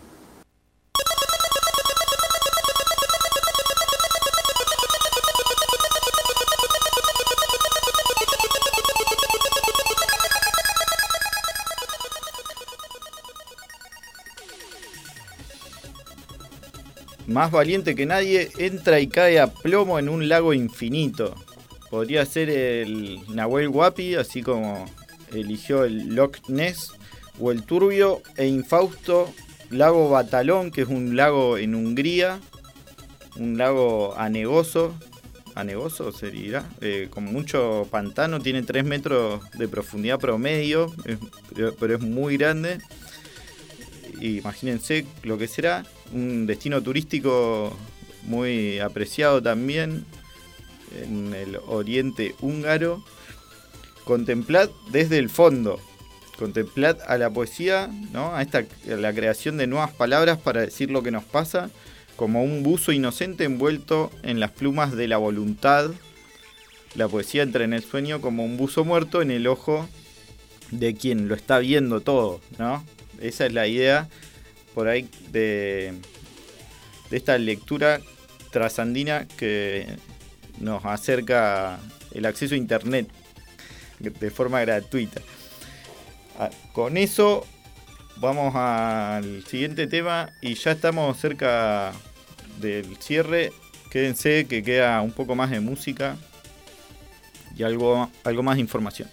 Más valiente que nadie, entra y cae a plomo en un lago infinito. Podría ser el Nahuel Huapi, así como eligió el Loch Ness, o el turbio e infausto lago Batalón, que es un lago en Hungría, un lago anegoso, anegoso sería, eh, con mucho pantano, tiene tres metros de profundidad promedio, es, pero es muy grande. Imagínense lo que será, un destino turístico muy apreciado también en el oriente húngaro. Contemplad desde el fondo, contemplad a la poesía, ¿no? A esta, a la creación de nuevas palabras para decir lo que nos pasa, como un buzo inocente envuelto en las plumas de la voluntad. La poesía entra en el sueño como un buzo muerto en el ojo de quien lo está viendo todo, ¿no? Esa es la idea por ahí de, de esta lectura trasandina que nos acerca el acceso a internet de forma gratuita. Con eso vamos al siguiente tema y ya estamos cerca del cierre. Quédense que queda un poco más de música y algo, algo más de información.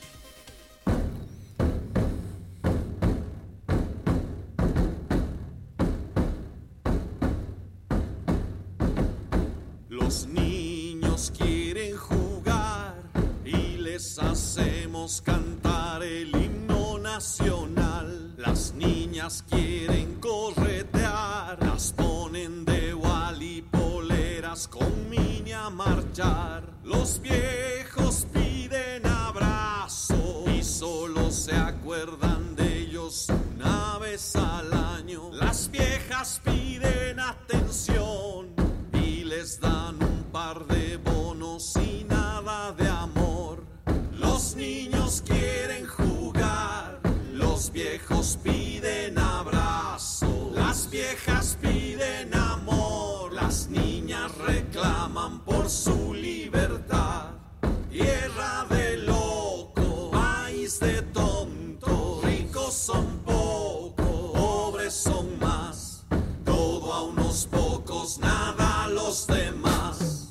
Los niños quieren jugar y les hacemos cantar el himno nacional. Las niñas quieren corretear, las ponen de wally poleras con mini a marchar. Los viejos piden abrazo y solo se acuerdan de ellos una vez al año. Las viejas piden atención y les dan un par de bonos y nada de amor. Los niños quieren jugar, los viejos piden abrazo, las viejas piden amor, las niñas reclaman por su libertad. Tierra de locos, país de tontos, ricos son pocos, pobres son más, todo a unos pocos, nada a los demás.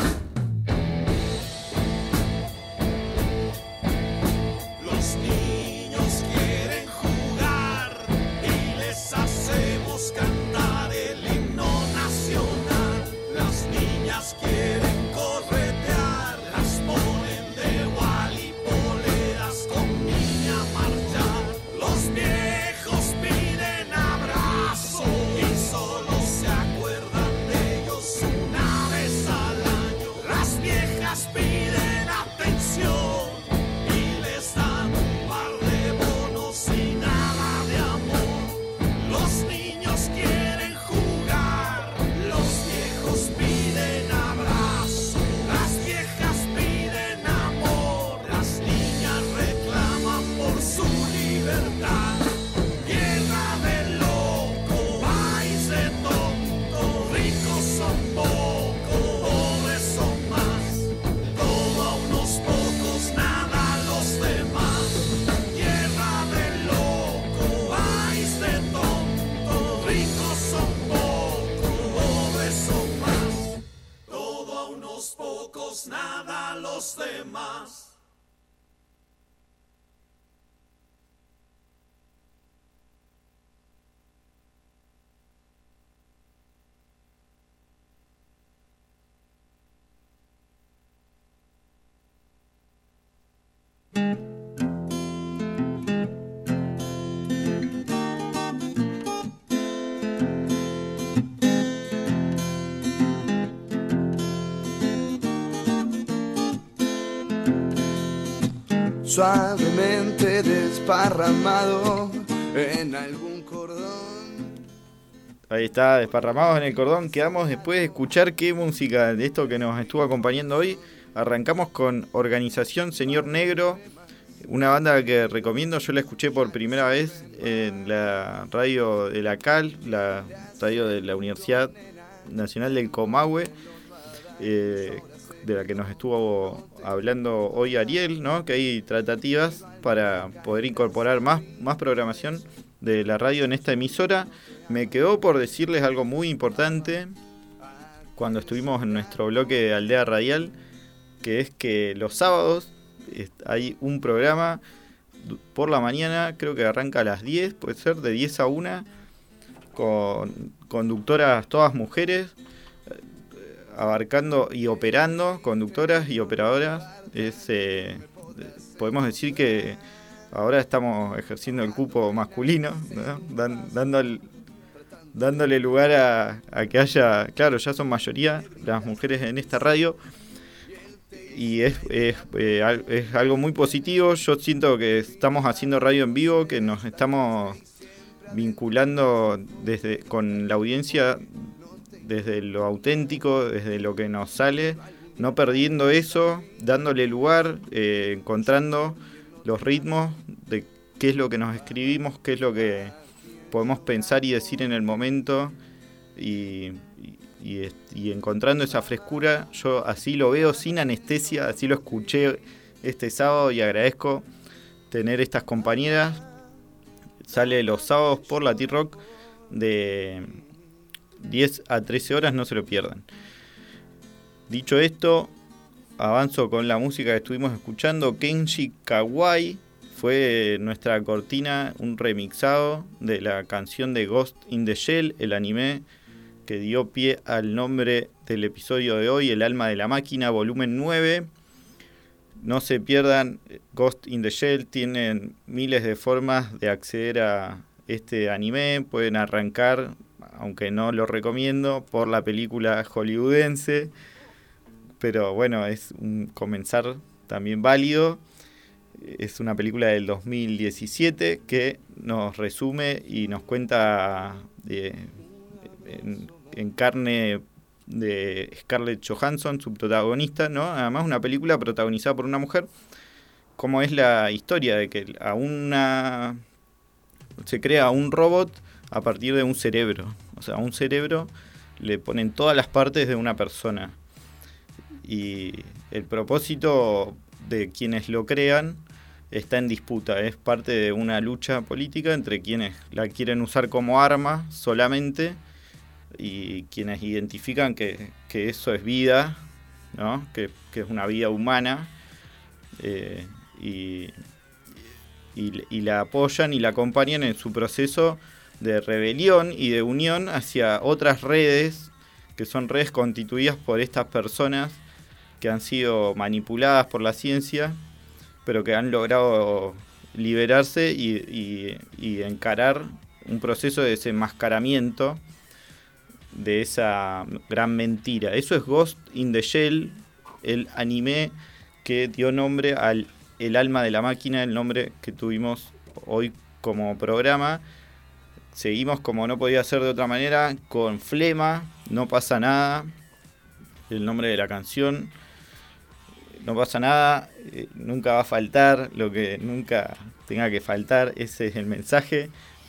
Los niños quieren jugar y les hacemos cantar el himno nacional. Las niñas quieren corretear, las ponen de igual y poleras con niña marchar. Los viejos piden abrazo y solo se acuerdan de ellos una vez al año. Las viejas piden atención y les dan un par de bonos y nada de amor. Los niños quieren jugar, los viejos piden abrazo, las viejas piden amor, las niñas reclaman por su libertad. Tierra de locos, país de tontos, ricos son pocos, pobres son más, todo a unos pocos, nada a los demás. Tierra de locos, país de tontos, ricos son pocos, pobres son más, todo a unos pocos, nada a los demás. Suavemente desparramado en algún cordón. Ahí está, desparramados en el cordón. Quedamos después de escuchar qué música de esto que nos estuvo acompañando hoy. Arrancamos con Organización Señor Negro, una banda que recomiendo. Yo la escuché por primera vez en la radio de la Cal, la radio de la Universidad Nacional del Comahue, eh, de la que nos estuvo hablando hoy Ariel, ¿no? Que hay tratativas para poder incorporar más, más programación de la radio en esta emisora. Me quedó por decirles algo muy importante cuando estuvimos en nuestro bloque de Aldea Radial, que es que los sábados hay un programa por la mañana, creo que arranca a las diez, puede ser, de diez a una, con conductoras todas mujeres, abarcando y operando, conductoras y operadoras. Es, eh, podemos decir que ahora estamos ejerciendo el cupo masculino, ¿no? Dan, dándole, dándole lugar a, a que haya, claro, ya son mayoría las mujeres en esta radio, y es, es, eh, es algo muy positivo. Yo siento que estamos haciendo radio en vivo, que nos estamos vinculando desde con la audiencia desde lo auténtico, desde lo que nos sale, no perdiendo eso, dándole lugar, eh, encontrando los ritmos de qué es lo que nos escribimos, qué es lo que podemos pensar y decir en el momento, y, y, y encontrando esa frescura. Yo así lo veo, sin anestesia, así lo escuché este sábado, y agradezco tener estas compañeras. Sale los sábados por la T-Rock de diez a trece horas, no se lo pierdan. Dicho esto, avanzo con la música que estuvimos escuchando. Kenji Kawai fue nuestra cortina, un remixado de la canción de Ghost in the Shell, el anime que dio pie al nombre del episodio de hoy, El alma de la máquina, volumen nueve. No se pierdan Ghost in the Shell, tienen miles de formas de acceder a este anime. Pueden arrancar, aunque no lo recomiendo, por la película hollywoodense, pero bueno, es un comenzar también válido. Es una película del dos mil diecisiete que nos resume y nos cuenta de, en en carne de Scarlett Johansson, su protagonista, ¿no? Además una película protagonizada por una mujer, como es la historia de que a una se crea un robot a partir de un cerebro. O sea, a un cerebro le ponen todas las partes de una persona. Y el propósito de quienes lo crean está en disputa. Es parte de una lucha política entre quienes la quieren usar como arma solamente y quienes identifican que, que eso es vida, ¿no? que, que es una vida humana, eh, y, y, y la apoyan y la acompañan en su proceso de rebelión y de unión hacia otras redes, que son redes constituidas por estas personas que han sido manipuladas por la ciencia, pero que han logrado liberarse y, y, y encarar un proceso de desenmascaramiento de esa gran mentira. Eso es Ghost in the Shell, el anime que dio nombre al El alma de la máquina, el nombre que tuvimos hoy como programa. Seguimos, como no podía ser de otra manera, con Flema, No pasa nada, el nombre de la canción. No pasa nada, eh, nunca va a faltar lo que nunca tenga que faltar, ese es el mensaje.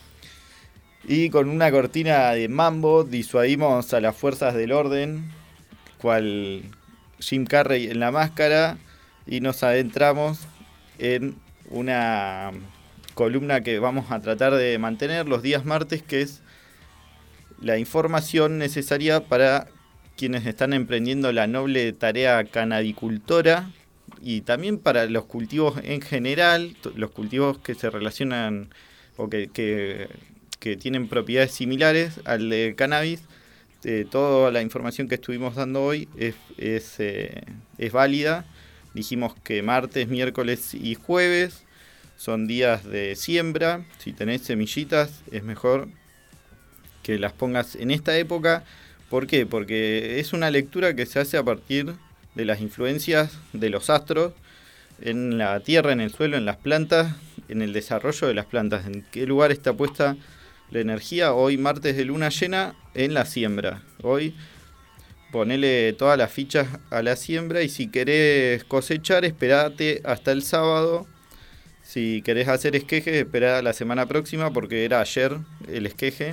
Y con una cortina de mambo disuadimos a las fuerzas del orden, cual Jim Carrey en La Máscara, y nos adentramos en una columna que vamos a tratar de mantener los días martes, que es la información necesaria para quienes están emprendiendo la noble tarea canabicultora y también para los cultivos en general, los cultivos que se relacionan o que, que, que tienen propiedades similares al de cannabis. Eh, toda la información que estuvimos dando hoy es, es, eh, es válida. Dijimos que martes, miércoles y jueves son días de siembra. Si tenés semillitas es mejor que las pongas en esta época. ¿Por qué? Porque es una lectura que se hace a partir de las influencias de los astros en la tierra, en el suelo, en las plantas, en el desarrollo de las plantas. ¿En qué lugar está puesta la energía? Hoy, martes de luna llena, en la siembra. Hoy ponele todas las fichas a la siembra y si querés cosechar, esperate hasta el sábado. Si querés hacer esqueje, esperá la semana próxima porque era ayer el esqueje.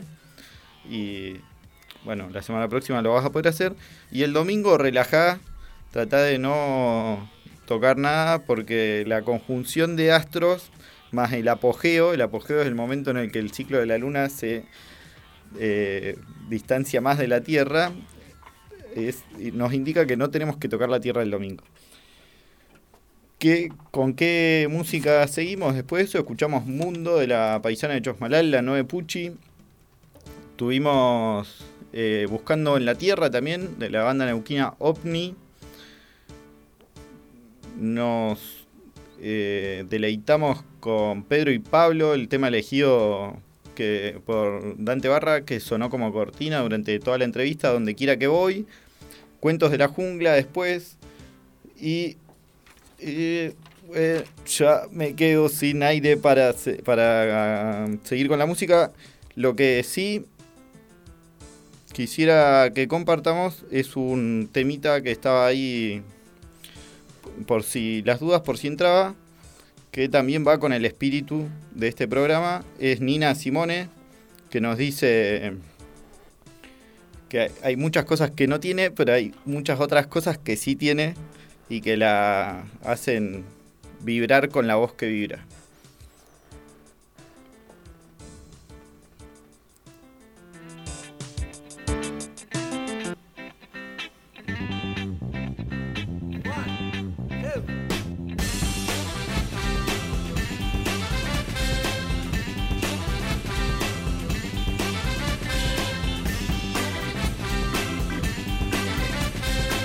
Y bueno, la semana próxima lo vas a poder hacer. Y el domingo relajá, tratá de no tocar nada porque la conjunción de astros más el apogeo, el apogeo es el momento en el que el ciclo de la luna se eh, distancia más de la Tierra, es, nos indica que no tenemos que tocar la Tierra el domingo. ¿Qué, ¿Con qué música seguimos? Después de eso escuchamos Mundo de la paisana de Chosmalal, la Noe Pucci. Tuvimos eh, Buscando en la Tierra también, de la banda neuquina OVNI. Nos eh, deleitamos con Pedro y Pablo, el tema elegido que, por Dante Barra, que sonó como cortina durante toda la entrevista, Donde quiera que voy. Cuentos de la jungla después. Y eh, eh, ya me quedo sin aire para, para uh, seguir con la música. Lo que sí quisiera que compartamos es un temita que estaba ahí por si las dudas, por si entraba, que también va con el espíritu de este programa. Es Nina Simone, que nos dice que hay muchas cosas que no tiene, pero hay muchas otras cosas que sí tiene y que la hacen vibrar con la voz que vibra.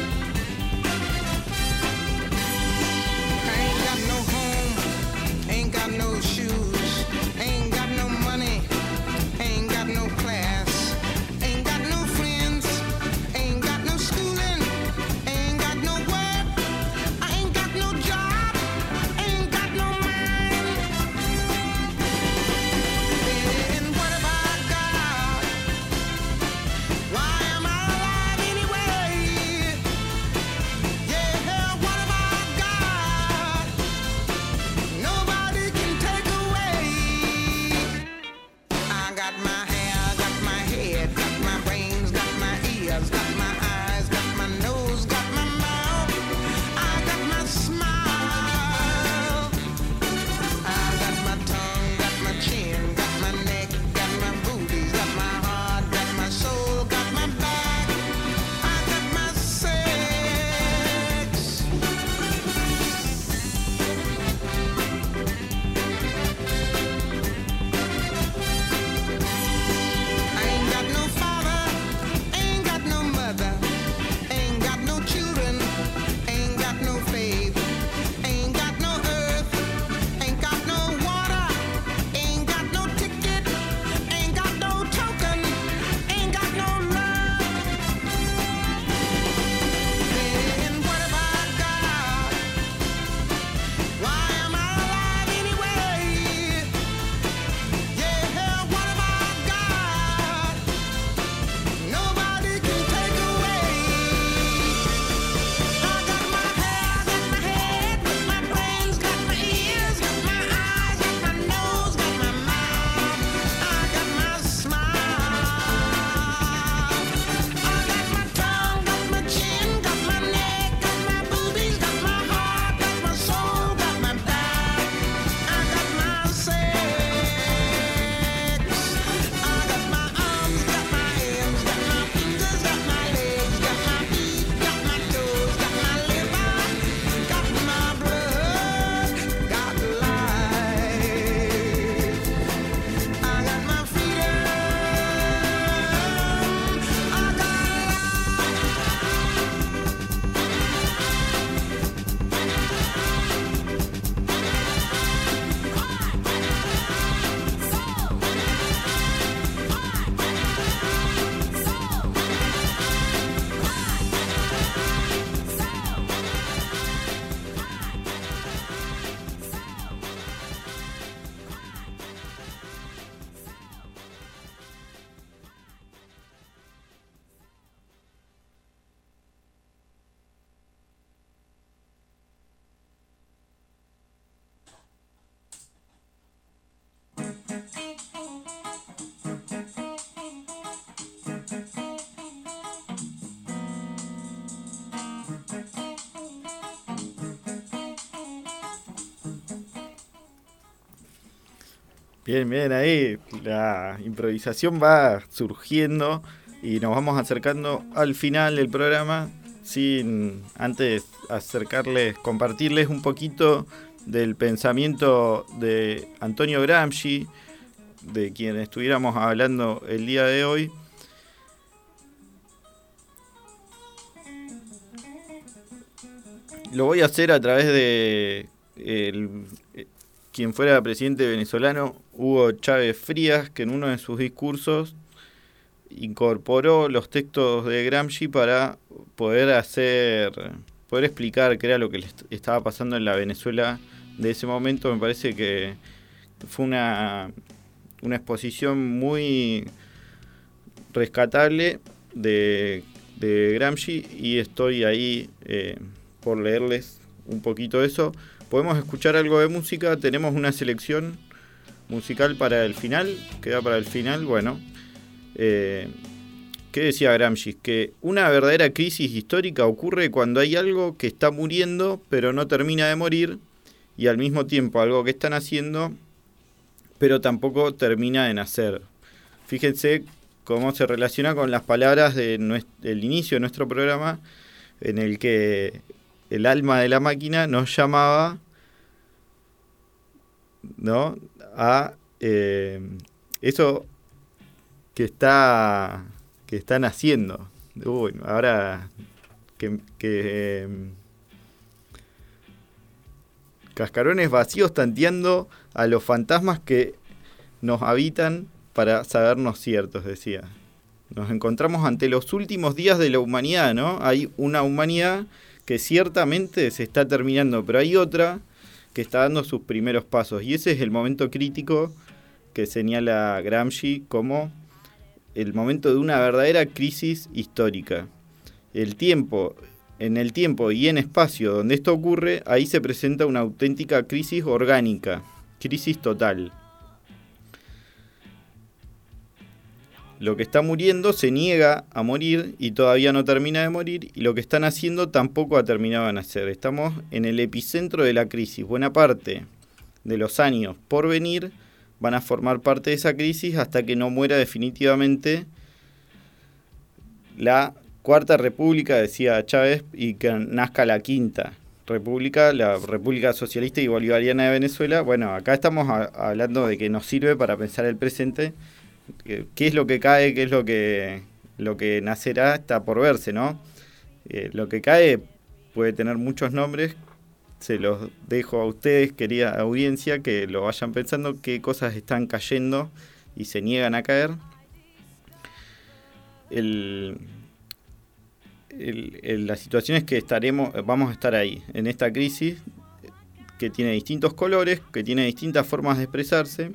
Ain't Bien, bien, ahí la improvisación va surgiendo y nos vamos acercando al final del programa sin antes acercarles, compartirles un poquito del pensamiento de Antonio Gramsci, de quien estuviéramos hablando el día de hoy. Lo voy a hacer a través de el, quien fuera presidente venezolano, Hugo Chávez Frías, que en uno de sus discursos incorporó los textos de Gramsci para poder hacer, poder explicar qué era lo que le estaba pasando en la Venezuela de ese momento. Me parece que fue una, una exposición muy rescatable de, de Gramsci y estoy ahí eh, por leerles un poquito eso. Podemos escuchar algo de música, tenemos una selección musical para el final, queda para el final, bueno. Eh, ¿Qué decía Gramsci? Que una verdadera crisis histórica ocurre cuando hay algo que está muriendo pero no termina de morir y al mismo tiempo algo que está naciendo pero tampoco termina de nacer. Fíjense cómo se relaciona con las palabras de nuestro, del inicio de nuestro programa, en el que el alma de la máquina nos llamaba, ¿no?, a eh, eso que está que están haciendo. Uy, ahora que, que eh, cascarones vacíos tanteando a los fantasmas que nos habitan para sabernos ciertos, decía. Nos encontramos ante los últimos días de la humanidad, ¿no? Hay una humanidad que ciertamente se está terminando, pero hay otra que está dando sus primeros pasos. Y ese es el momento crítico que señala Gramsci como el momento de una verdadera crisis histórica. El tiempo, en el tiempo y en espacio donde esto ocurre, ahí se presenta una auténtica crisis orgánica, crisis total. Lo que está muriendo se niega a morir y todavía no termina de morir, y lo que están haciendo tampoco ha terminado de nacer. Estamos en el epicentro de la crisis. Buena parte de los años por venir van a formar parte de esa crisis hasta que no muera definitivamente la Cuarta República, decía Chávez, y que nazca la Quinta República, la República Socialista y Bolivariana de Venezuela. Bueno, acá estamos a, hablando de que nos sirve para pensar el presente. ¿Qué es lo que cae? ¿Qué es lo que, lo que nacerá? Está por verse, ¿no? Eh, lo que cae puede tener muchos nombres. Se los dejo a ustedes, querida audiencia, que lo vayan pensando qué cosas están cayendo y se niegan a caer. El, el, el, la situación es que estaremos, vamos a estar ahí, en esta crisis que tiene distintos colores, que tiene distintas formas de expresarse.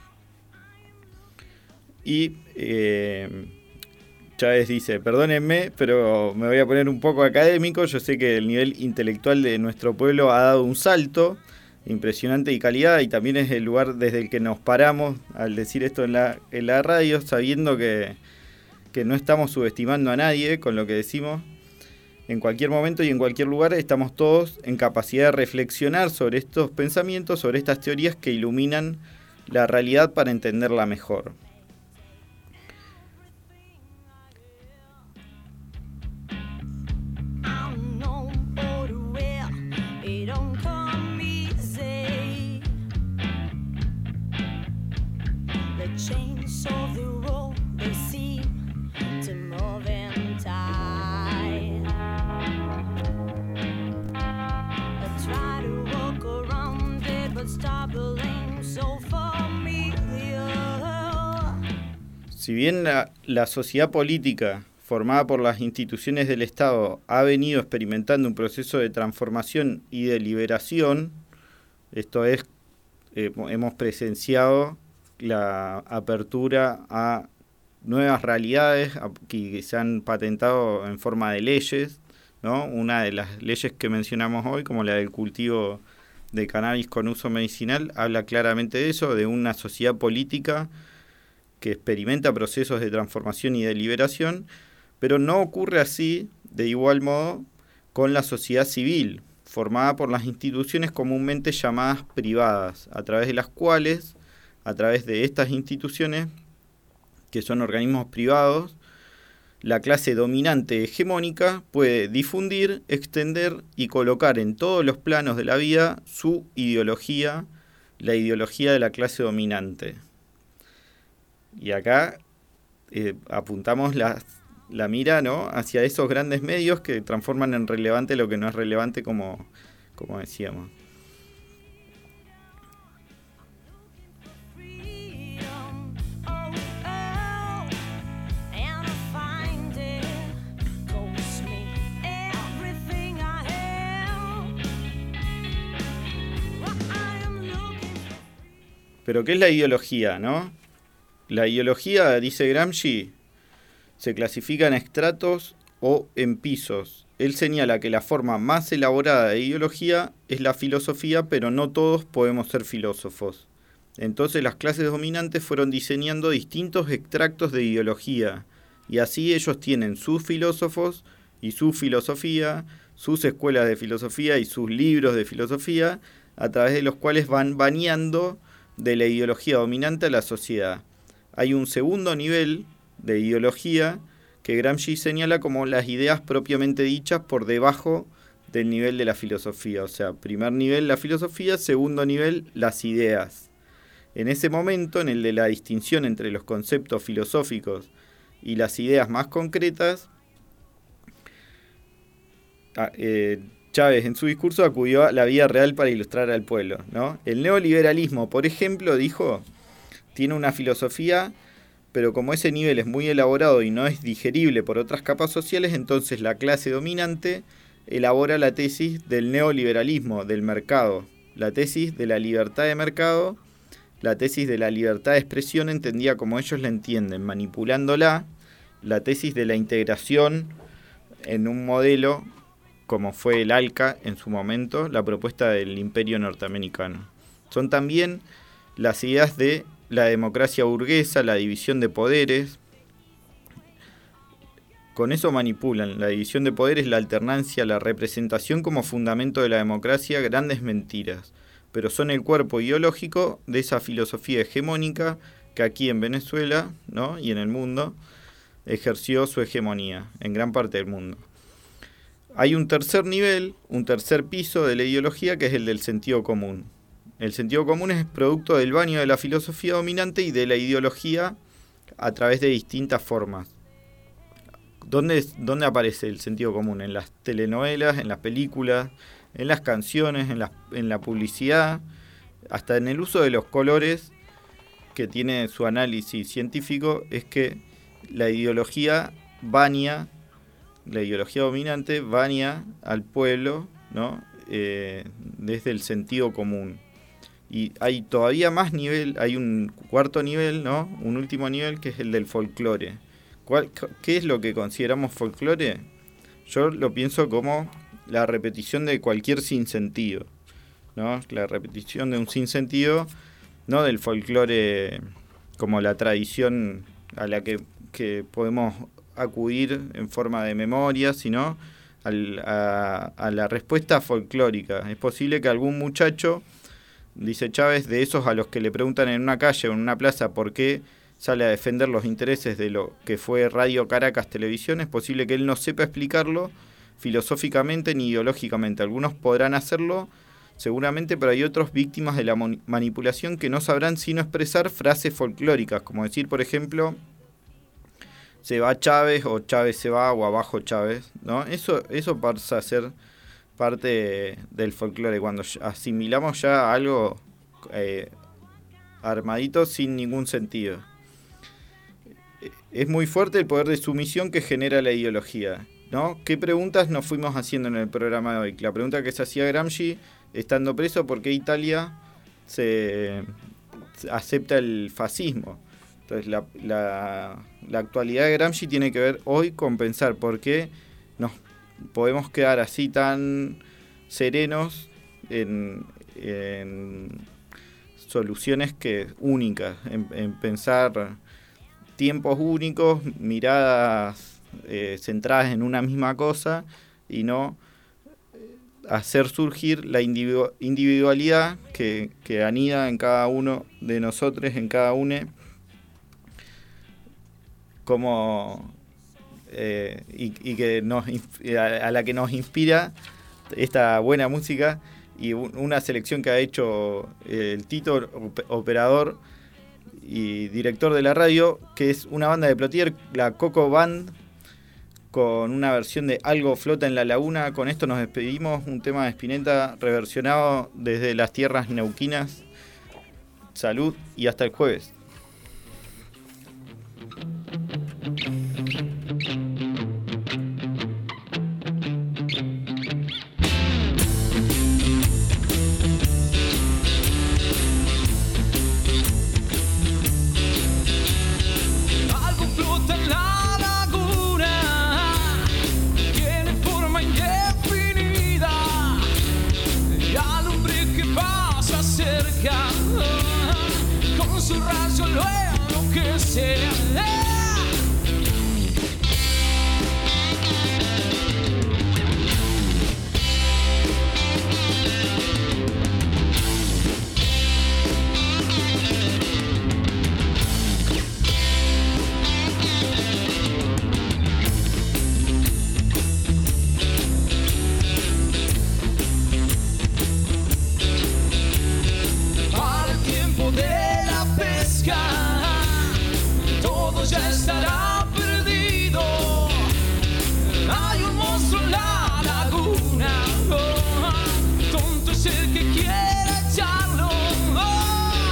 Y eh, Chávez dice, perdónenme, pero me voy a poner un poco académico. Yo sé que el nivel intelectual de nuestro pueblo ha dado un salto impresionante y calidad, y también es el lugar desde el que nos paramos al decir esto en la, en la radio, sabiendo que, que no estamos subestimando a nadie con lo que decimos. En cualquier momento y en cualquier lugar estamos todos en capacidad de reflexionar sobre estos pensamientos, sobre estas teorías que iluminan la realidad para entenderla mejor. Si bien la, la sociedad política formada por las instituciones del Estado ha venido experimentando un proceso de transformación y de liberación, esto es, eh, hemos presenciado la apertura a nuevas realidades a, que se han patentado en forma de leyes, ¿no? Una de las leyes que mencionamos hoy, como la del cultivo de cannabis con uso medicinal, habla claramente de eso, de una sociedad política que experimenta procesos de transformación y de liberación, pero no ocurre así, de igual modo, con la sociedad civil, formada por las instituciones comúnmente llamadas privadas, a través de las cuales a través de estas instituciones, que son organismos privados, la clase dominante hegemónica puede difundir, extender y colocar en todos los planos de la vida su ideología, la ideología de la clase dominante. Y acá eh, apuntamos la, la mira, ¿no?, hacia esos grandes medios que transforman en relevante lo que no es relevante, como, como decíamos. Pero ¿qué es la ideología, no? La ideología, dice Gramsci, se clasifica en estratos o en pisos. Él señala que la forma más elaborada de ideología es la filosofía, pero no todos podemos ser filósofos. Entonces las clases dominantes fueron diseñando distintos extractos de ideología, y así ellos tienen sus filósofos y su filosofía, sus escuelas de filosofía y sus libros de filosofía, a través de los cuales van bañando de la ideología dominante a la sociedad. Hay un segundo nivel de ideología que Gramsci señala como las ideas propiamente dichas por debajo del nivel de la filosofía. O sea, primer nivel la filosofía, segundo nivel las ideas. En ese momento, en el de la distinción entre los conceptos filosóficos y las ideas más concretas, eh, Chávez en su discurso acudió a la vida real para ilustrar al pueblo, ¿no? El neoliberalismo, por ejemplo, dijo, tiene una filosofía, pero como ese nivel es muy elaborado y no es digerible por otras capas sociales, entonces la clase dominante elabora la tesis del neoliberalismo, del mercado, la tesis de la libertad de mercado, la tesis de la libertad de expresión entendida como ellos la entienden, manipulándola, la tesis de la integración en un modelo como fue el ALCA en su momento, la propuesta del imperio norteamericano. Son también las ideas de la democracia burguesa, la división de poderes. Con eso manipulan la división de poderes, la alternancia, la representación como fundamento de la democracia, grandes mentiras. Pero son el cuerpo ideológico de esa filosofía hegemónica que aquí en Venezuela, ¿no?, y en el mundo ejerció su hegemonía en gran parte del mundo. Hay un tercer nivel, un tercer piso de la ideología, que es el del sentido común. El sentido común es producto del baño de la filosofía dominante y de la ideología a través de distintas formas. ¿Dónde, dónde aparece el sentido común? En las telenovelas, en las películas, en las canciones, en la, en la publicidad, hasta en el uso de los colores, que tiene su análisis científico, es que la ideología baña, la ideología dominante baña al pueblo, ¿no?, eh, desde el sentido común. Y hay todavía más nivel, hay un cuarto nivel, ¿no?, un último nivel, que es el del folclore. ¿Cuál, ¿Qué es lo que consideramos folclore? Yo lo pienso como la repetición de cualquier sinsentido, ¿no? La repetición de un sinsentido, no del folclore como la tradición a la que, que podemos acudir en forma de memoria, sino al, a, a la respuesta folclórica. Es posible que algún muchacho, dice Chávez, de esos a los que le preguntan en una calle o en una plaza por qué sale a defender los intereses de lo que fue Radio Caracas Televisión, es posible que él no sepa explicarlo filosóficamente ni ideológicamente. Algunos podrán hacerlo seguramente, pero hay otros víctimas de la manipulación que no sabrán sino expresar frases folclóricas, como decir, por ejemplo, se va Chávez, o Chávez se va, o abajo Chávez, ¿no? Eso, eso pasa a ser parte del folclore, cuando asimilamos ya algo eh, armadito sin ningún sentido. Es muy fuerte el poder de sumisión que genera la ideología, ¿no? ¿Qué preguntas nos fuimos haciendo en el programa de hoy? La pregunta que se hacía Gramsci, estando preso, ¿por qué Italia se, se acepta el fascismo? Entonces la, la, la actualidad de Gramsci tiene que ver hoy con pensar por qué nos podemos quedar así tan serenos en, en soluciones que únicas, en, en pensar tiempos únicos, miradas eh, centradas en una misma cosa y no hacer surgir la individu- individualidad que, que anida en cada uno de nosotros, en cada uno, como eh, y, y que nos a, a la que nos inspira esta buena música, y un, una selección que ha hecho el Tito, operador y director de la radio, que es una banda de Plotier, la Coco Band, con una versión de Algo flota en la laguna. Con esto nos despedimos, un tema de Spinetta reversionado desde las tierras neuquinas. Salud y hasta el jueves. Algo flota en la laguna, tiene forma indefinida, y al hombre que pasa cerca, con su rayo lo enloquece. Para el tiempo de la pesca, todo ya estará perdido. Hay un monstruo en la laguna, oh, tonto es el que quiere echarlo. Oh.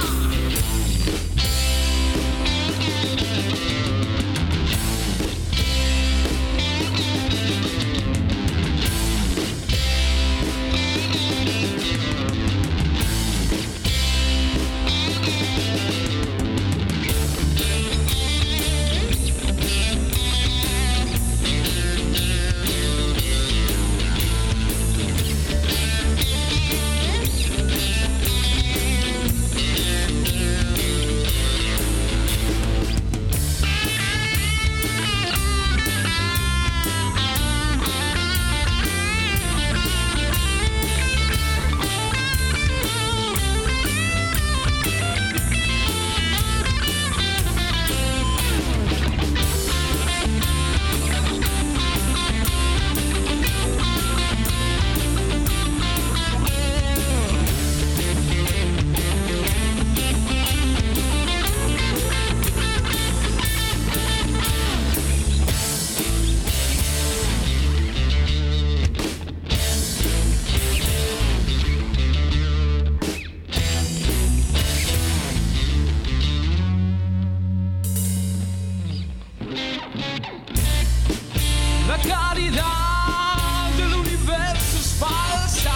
La caridad del universo es falsa,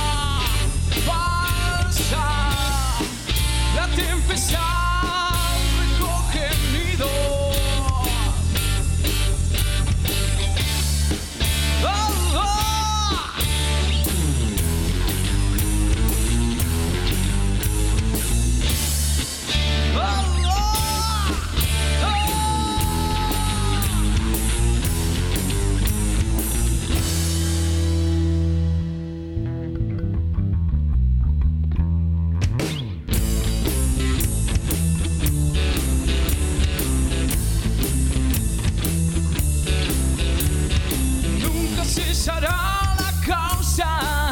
falsa. La tempestad recoge nido. Oh, oh. Oh, oh. Nunca cesará la causa